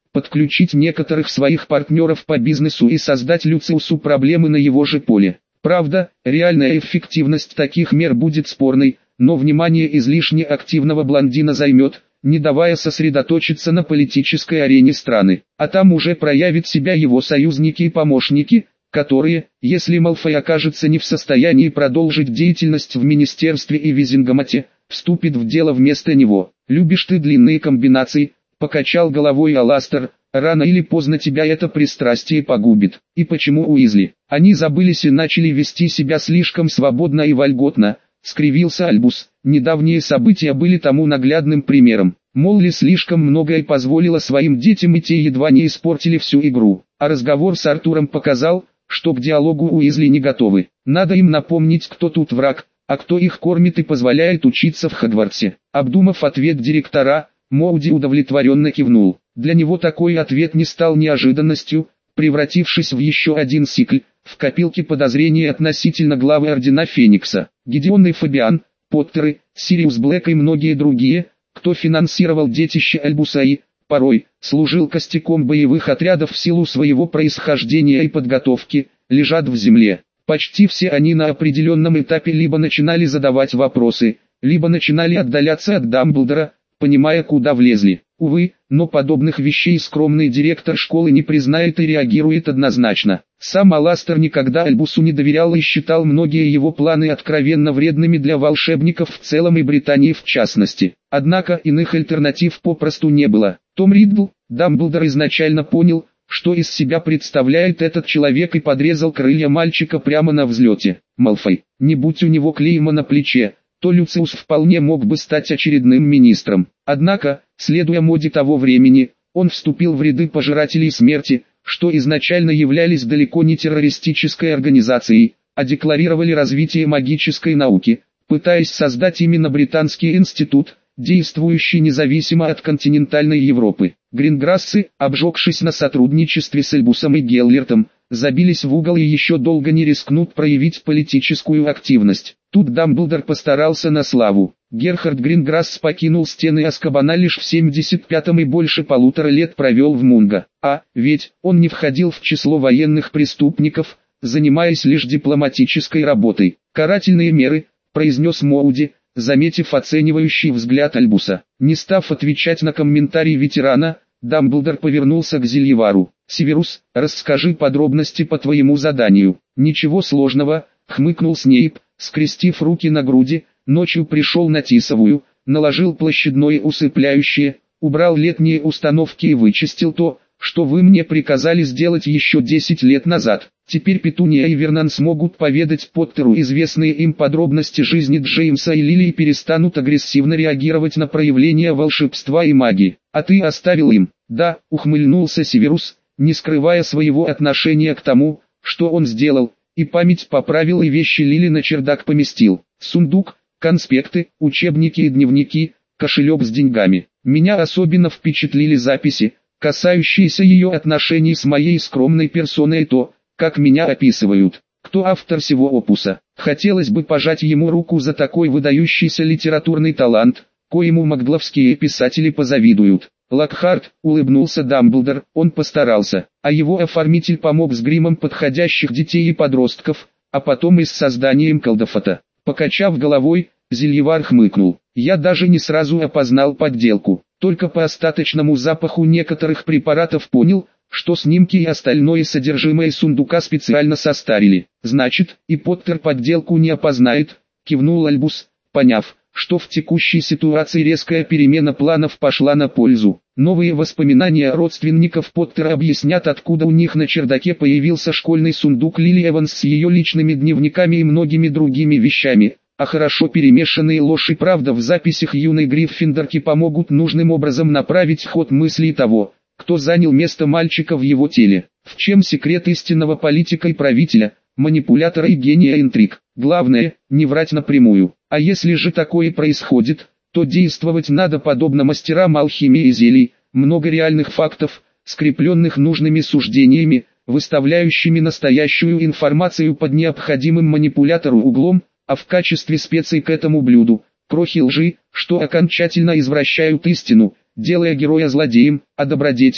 подключить некоторых своих партнеров по бизнесу и создать Люциусу проблемы на его же поле. Правда, реальная эффективность таких мер будет спорной, но внимание излишне активного блондина займет, не давая сосредоточиться на политической арене страны. А там уже проявят себя его союзники и помощники, которые, если Малфой окажется не в состоянии продолжить деятельность в министерстве и Визингамате, вступит в дело вместо него. «Любишь ты длинные комбинации», — покачал головой Аластер, — «рано или поздно тебя это пристрастие погубит». И почему Уизли? Они забылись и начали вести себя слишком свободно и вольготно, — скривился Альбус. Недавние события были тому наглядным примером. Молли слишком многое позволила своим детям, и те едва не испортили всю игру. А разговор с Артуром показал, что к диалогу Уизли не готовы. Надо им напомнить, кто тут враг, а кто их кормит и позволяет учиться в Хогвартсе. Обдумав ответ директора, Моуди удовлетворенно кивнул. Для него такой ответ не стал неожиданностью, превратившись в еще один сикль, в копилке подозрений относительно главы Ордена Феникса. Гидеон и Фабиан, Поттеры, Сириус Блэк и многие другие, кто финансировал детище Альбуса и, порой, служил костяком боевых отрядов в силу своего происхождения и подготовки, лежат в земле. Почти все они на определенном этапе либо начинали задавать вопросы, либо начинали отдаляться от Дамблдора, понимая, куда влезли. Увы, но подобных вещей скромный директор школы не признает и реагирует однозначно. Сам Аластер никогда Альбусу не доверял и считал многие его планы откровенно вредными для волшебников в целом и Британии в частности. Однако иных альтернатив попросту не было. Том Риддл, Дамблдор изначально понял, что из себя представляет этот человек, и подрезал крылья мальчика прямо на взлете. Малфой, не будь у него клейма на плече, то Люциус вполне мог бы стать очередным министром. Однако, следуя моде того времени, он вступил в ряды пожирателей смерти, что изначально являлись далеко не террористической организацией, а декларировали развитие магической науки, пытаясь создать именно британский институт, действующий независимо от континентальной Европы. Гринграссы, обжегшись на сотрудничестве с Альбусом и Геллертом, забились в угол и еще долго не рискнут проявить политическую активность. Тут Дамблдор постарался на славу. Герхард Гринграсс покинул стены Азкабана лишь в семьдесят пятом и больше полутора лет провел в Мунго. А, ведь, он не входил в число военных преступников, занимаясь лишь дипломатической работой. «Карательные меры», — произнес Моуди, заметив оценивающий взгляд Альбуса. Не став отвечать на комментарий ветерана, Дамблдор повернулся к Зельевару. «Северус, расскажи подробности по твоему заданию». «Ничего сложного», — хмыкнул Снейп, скрестив руки на груди. «Ночью пришел на Тисовую, наложил площадное усыпляющее, убрал летние установки и вычистил то, что вы мне приказали сделать еще десять лет назад. Теперь Петуния и Вернон смогут поведать Поттеру известные им подробности жизни Джеймса и Лили и перестанут агрессивно реагировать на проявления волшебства и магии. А ты оставил им?» «Да», — ухмыльнулся Северус, не скрывая своего отношения к тому, что он сделал, и память поправил и вещи Лили на чердак поместил. Сундук, конспекты, учебники и дневники, кошелек с деньгами. Меня особенно впечатлили записи, касающиеся ее отношений с моей скромной персоной, и то, как меня описывают. Кто автор всего опуса? Хотелось бы пожать ему руку за такой выдающийся литературный талант, коему макдловские писатели позавидуют. Локхарт, улыбнулся Дамблдор, он постарался, а его оформитель помог с гримом подходящих детей и подростков, а потом и с созданием колдофота. Покачав головой, Зельевар хмыкнул. Я даже не сразу опознал подделку, только по остаточному запаху некоторых препаратов понял, что снимки и остальное содержимое сундука специально состарили. Значит, и Поттер подделку не опознает, кивнул Альбус, поняв, что в текущей ситуации резкая перемена планов пошла на пользу. Новые воспоминания родственников Поттера объяснят, откуда у них на чердаке появился школьный сундук Лили Эванс с ее личными дневниками и многими другими вещами, а хорошо перемешанные ложь и правда в записях юной Гриффиндорки помогут нужным образом направить ход мыслей того, кто занял место мальчика в его теле. В чем секрет истинного политика и правителя, манипулятора и гения интриг? Главное, не врать напрямую. А если же такое происходит, то действовать надо подобно мастерам алхимии и зелий, много реальных фактов, скрепленных нужными суждениями, выставляющими настоящую информацию под необходимым манипулятору углом, а в качестве специй к этому блюду, крохи лжи, что окончательно извращают истину, делая героя злодеем, а добродетель,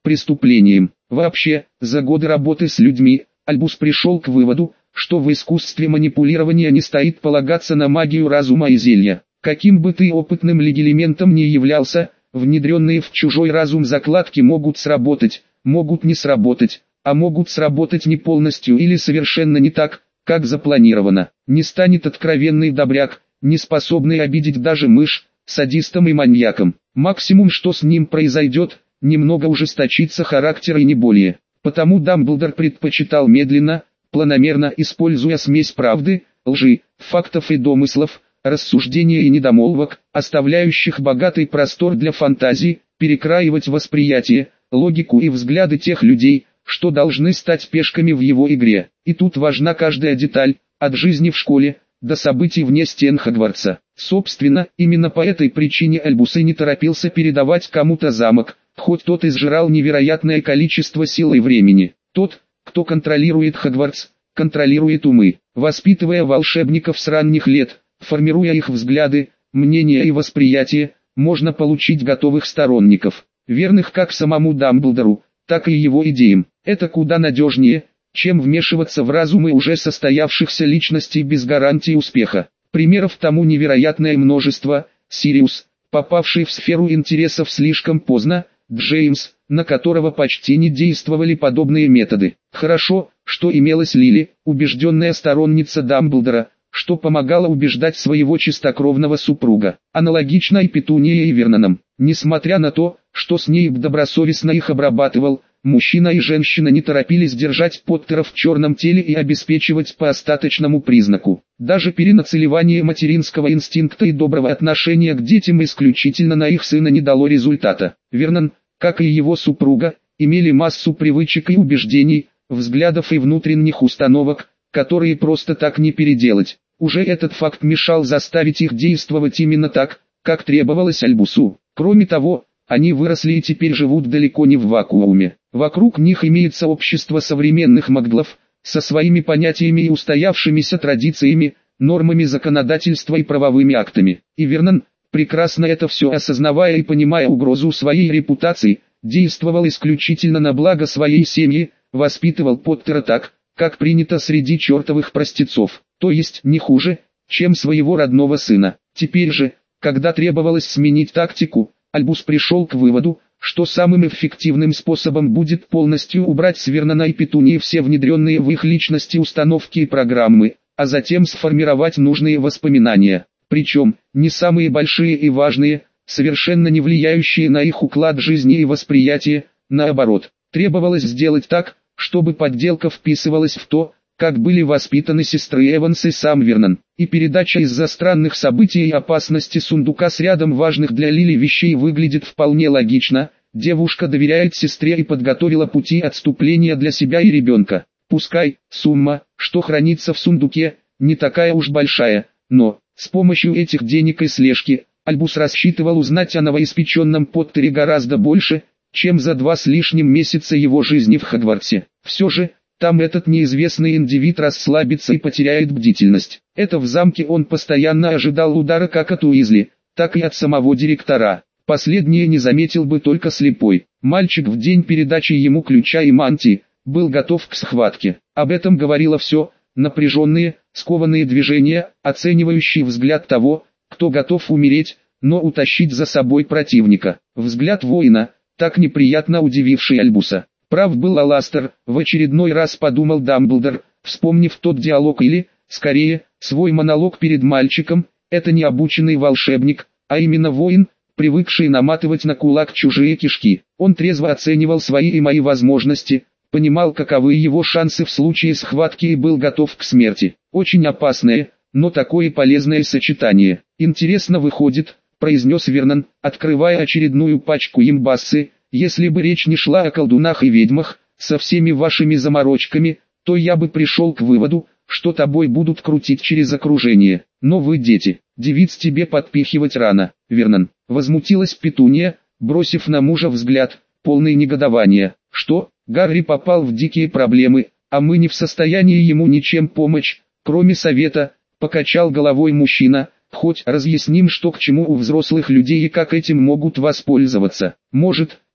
преступлением. Вообще, за годы работы с людьми, Альбус пришел к выводу, что в искусстве манипулирования не стоит полагаться на магию разума и зелья. Каким бы ты опытным легилементом ни являлся, внедренные в чужой разум закладки могут сработать, могут не сработать, а могут сработать не полностью или совершенно не так, как запланировано. Не станет откровенный добряк, не способный обидеть даже мышь, садистом и маньяком. Максимум, что с ним произойдет, немного ужесточится характер и не более. Потому Дамблдор предпочитал медленно, планомерно, используя смесь правды, лжи, фактов и домыслов, рассуждения и недомолвок, оставляющих богатый простор для фантазии, перекраивать восприятие, логику и взгляды тех людей, что должны стать пешками в его игре. И тут важна каждая деталь, от жизни в школе, до событий вне стен Хогвартса. Собственно, именно по этой причине Альбус и не торопился передавать кому-то замок, хоть тот изжирал невероятное количество сил и времени. Тот, кто контролирует Хогвартс, контролирует умы, воспитывая волшебников с ранних лет, формируя их взгляды, мнения и восприятие, можно получить готовых сторонников, верных как самому Дамблдору, так и его идеям. Это куда надежнее, чем вмешиваться в разумы уже состоявшихся личностей без гарантии успеха. Примеров тому невероятное множество. Сириус, попавший в сферу интересов слишком поздно, Джеймс, на которого почти не действовали подобные методы. Хорошо, что имелась Лили, убежденная сторонница Дамблдора, что помогала убеждать своего чистокровного супруга. Аналогично и Петунией и Верноном. Несмотря на то, что Снейп добросовестно их обрабатывал, мужчина и женщина не торопились держать Поттера в черном теле и обеспечивать по остаточному признаку. Даже перенацеливание материнского инстинкта и доброго отношения к детям исключительно на их сына не дало результата. Вернон, как и его супруга, имели массу привычек и убеждений, взглядов и внутренних установок, которые просто так не переделать. Уже этот факт мешал заставить их действовать именно так, как требовалось Альбусу. Кроме того, они выросли и теперь живут далеко не в вакууме. Вокруг них имеется общество современных маглов, со своими понятиями и устоявшимися традициями, нормами законодательства и правовыми актами. И Вернон, прекрасно это все осознавая и понимая угрозу своей репутации, действовал исключительно на благо своей семьи, воспитывал Поттера так, как принято среди чертовых простецов, то есть не хуже, чем своего родного сына. Теперь же, когда требовалось сменить тактику, Альбус пришел к выводу, что самым эффективным способом будет полностью убрать с Вернона и Петунии все внедренные в их личности установки и программы, а затем сформировать нужные воспоминания, причем, не самые большие и важные, совершенно не влияющие на их уклад жизни и восприятие, наоборот, требовалось сделать так, чтобы подделка вписывалась в то, как были воспитаны сестры Эванс и сам Вернон, и передача из-за странных событий и опасности сундука с рядом важных для Лили вещей выглядит вполне логично. Девушка доверяет сестре и подготовила пути отступления для себя и ребенка. Пускай сумма, что хранится в сундуке, не такая уж большая, но, с помощью этих денег и слежки, Альбус рассчитывал узнать о новоиспеченном Поттере гораздо больше, чем за два с лишним месяца его жизни в Хогвартсе. Все же, там этот неизвестный индивид расслабится и потеряет бдительность. Это в замке он постоянно ожидал удара как от Уизли, так и от самого директора. Последнее не заметил бы только слепой. Мальчик в день передачи ему ключа и мантии был готов к схватке. Об этом говорило все: напряженные, скованные движения, оценивающий взгляд того, кто готов умереть, но утащить за собой противника. Взгляд воина, так неприятно удививший Альбуса. Прав был Аластер, в очередной раз подумал Дамблдор, вспомнив тот диалог или, скорее, свой монолог перед мальчиком. Это не обученный волшебник, а именно воин, привыкший наматывать на кулак чужие кишки. Он трезво оценивал свои и мои возможности, понимал, каковы его шансы в случае схватки и был готов к смерти. Очень опасное, но такое полезное сочетание. Интересно выходит, произнес Вернон, открывая очередную пачку имбассы. Если бы речь не шла о колдунах и ведьмах, со всеми вашими заморочками, то я бы пришел к выводу, что тобой будут крутить через окружение. Но вы дети, девиц тебе подпихивать рано, Вернон. Возмутилась Петуния, бросив на мужа взгляд, полный негодования. Что, Гарри попал в дикие проблемы, а мы не в состоянии ему ничем помочь, кроме совета, покачал головой мужчина. Хоть разъясним, что к чему у взрослых людей и как этим могут воспользоваться. Может,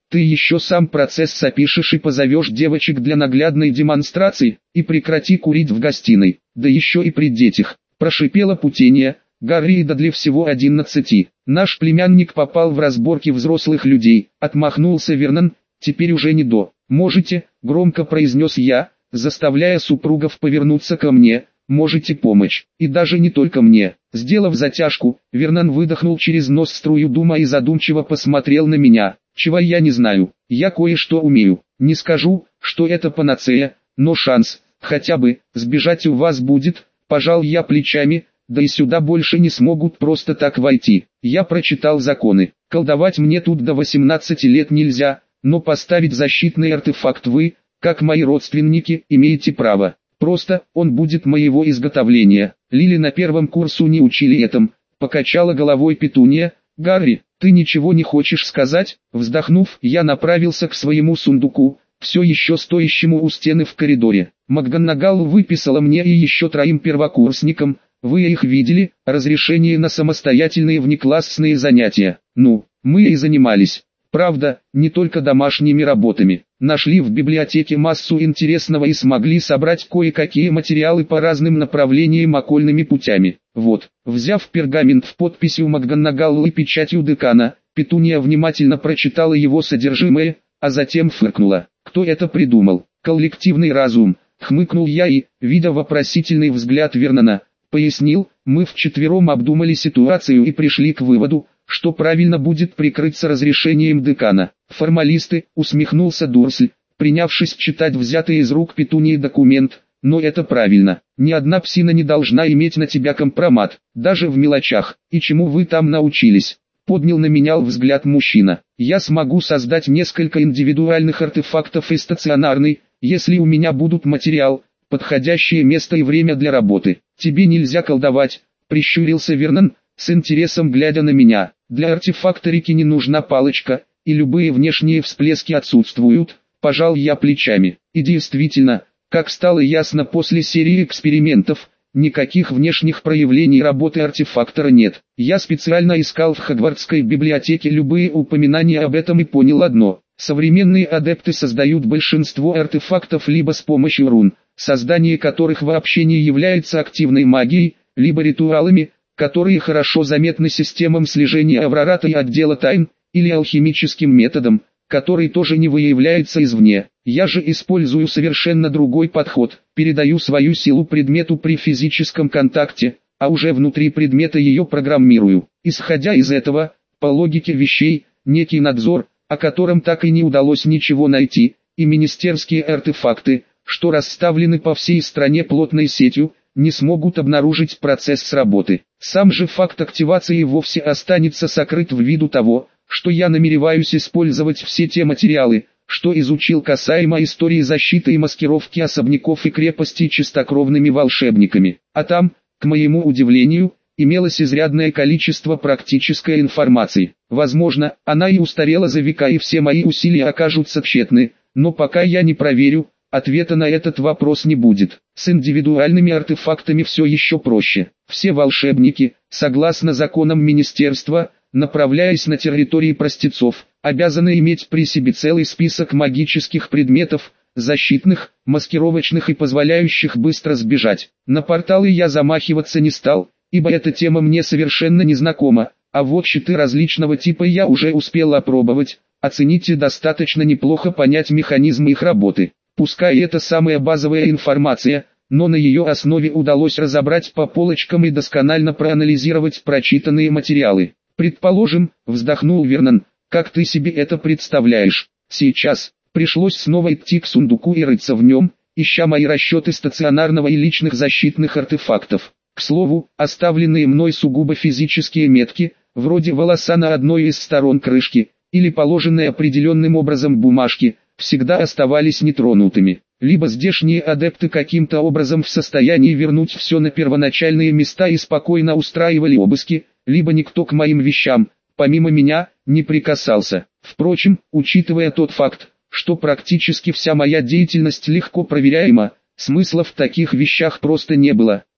Ты еще сам процесс опишешь и позовешь девочек для наглядной демонстрации, и прекрати курить в гостиной, да еще и при детях, прошипела Путения. Гарри и Дадли всего одиннадцати. Наш племянник попал в разборки взрослых людей, отмахнулся Вернон, теперь уже не до. Можете, громко произнес я, заставляя супругов повернуться ко мне, можете помочь, и даже не только мне. Сделав затяжку, Вернон выдохнул через нос струю дыма и задумчиво посмотрел на меня. Чего я не знаю, я кое-что умею, не скажу, что это панацея, но шанс, хотя бы, сбежать у вас будет, пожал я плечами, да и сюда больше не смогут просто так войти. Я прочитал законы, колдовать мне тут до восемнадцати лет нельзя, но поставить защитный артефакт вы, как мои родственники, имеете право. Просто, он будет моего изготовления. Лили на первом курсу не учили этому, покачала головой Петуния. Гарри, ты ничего не хочешь сказать? Вздохнув, я направился к своему сундуку, все еще стоящему у стены в коридоре. МакГонагал выписала мне и еще троим первокурсникам, вы их видели, разрешение на самостоятельные внеклассные занятия. Ну, мы и занимались. Правда, не только домашними работами. Нашли в библиотеке массу интересного и смогли собрать кое-какие материалы по разным направлениям окольными путями. Вот, взяв пергамент в подписью МакГонагал и печатью декана, Петуния внимательно прочитала его содержимое, а затем фыркнула. Кто это придумал? Коллективный разум, хмыкнул я и, видя вопросительный взгляд Вернона, пояснил, мы вчетвером обдумали ситуацию и пришли к выводу, что правильно будет прикрыться разрешением декана. Формалисты, усмехнулся Дурсль, принявшись читать взятый из рук Петунии документ, но это правильно. Ни одна псина не должна иметь на тебя компромат, даже в мелочах. И чему вы там научились? Поднял на меня взгляд мужчина. Я смогу создать несколько индивидуальных артефактов и стационарный, если у меня будут материал, подходящее место и время для работы. Тебе нельзя колдовать, прищурился Вернон, с интересом глядя на меня. Для артефакторики не нужна палочка, и любые внешние всплески отсутствуют, пожал я плечами. И действительно, как стало ясно после серии экспериментов, никаких внешних проявлений работы артефактора нет. Я специально искал в Хогвартской библиотеке любые упоминания об этом и понял одно. Современные адепты создают большинство артефактов либо с помощью рун, создание которых вообще не является активной магией, либо ритуалами, которые хорошо заметны системам слежения Аврората и отдела тайн, или алхимическим методом, который тоже не выявляется извне. Я же использую совершенно другой подход, передаю свою силу предмету при физическом контакте, а уже внутри предмета ее программирую. Исходя из этого, по логике вещей, некий надзор, о котором так и не удалось ничего найти, и министерские артефакты, что расставлены по всей стране плотной сетью, не смогут обнаружить процесс работы. Сам же факт активации вовсе останется сокрыт ввиду того, что я намереваюсь использовать все те материалы, что изучил касаемо истории защиты и маскировки особняков и крепостей чистокровными волшебниками. А там, к моему удивлению, имелось изрядное количество практической информации. Возможно, она и устарела за века и все мои усилия окажутся тщетны, но пока я не проверю, ответа на этот вопрос не будет. С индивидуальными артефактами все еще проще. Все волшебники, согласно законам министерства, направляясь на территории простецов, обязаны иметь при себе целый список магических предметов, защитных, маскировочных и позволяющих быстро сбежать. На порталы я замахиваться не стал, ибо эта тема мне совершенно незнакома, а вот щиты различного типа я уже успел опробовать, оценить и достаточно неплохо понять механизм их работы. Пускай это самая базовая информация, но на ее основе удалось разобрать по полочкам и досконально проанализировать прочитанные материалы. Предположим, вздохнул Вернон, как ты себе это представляешь? Сейчас, пришлось снова идти к сундуку и рыться в нем, ища мои расчеты стационарного и личных защитных артефактов. К слову, оставленные мной сугубо физические метки, вроде волоса на одной из сторон крышки, или положенные определенным образом бумажки, всегда оставались нетронутыми. Либо здешние адепты каким-то образом в состоянии вернуть все на первоначальные места и спокойно устраивали обыски, либо никто к моим вещам, помимо меня, не прикасался. Впрочем, учитывая тот факт, что практически вся моя деятельность легко проверяема, смысла в таких вещах просто не было.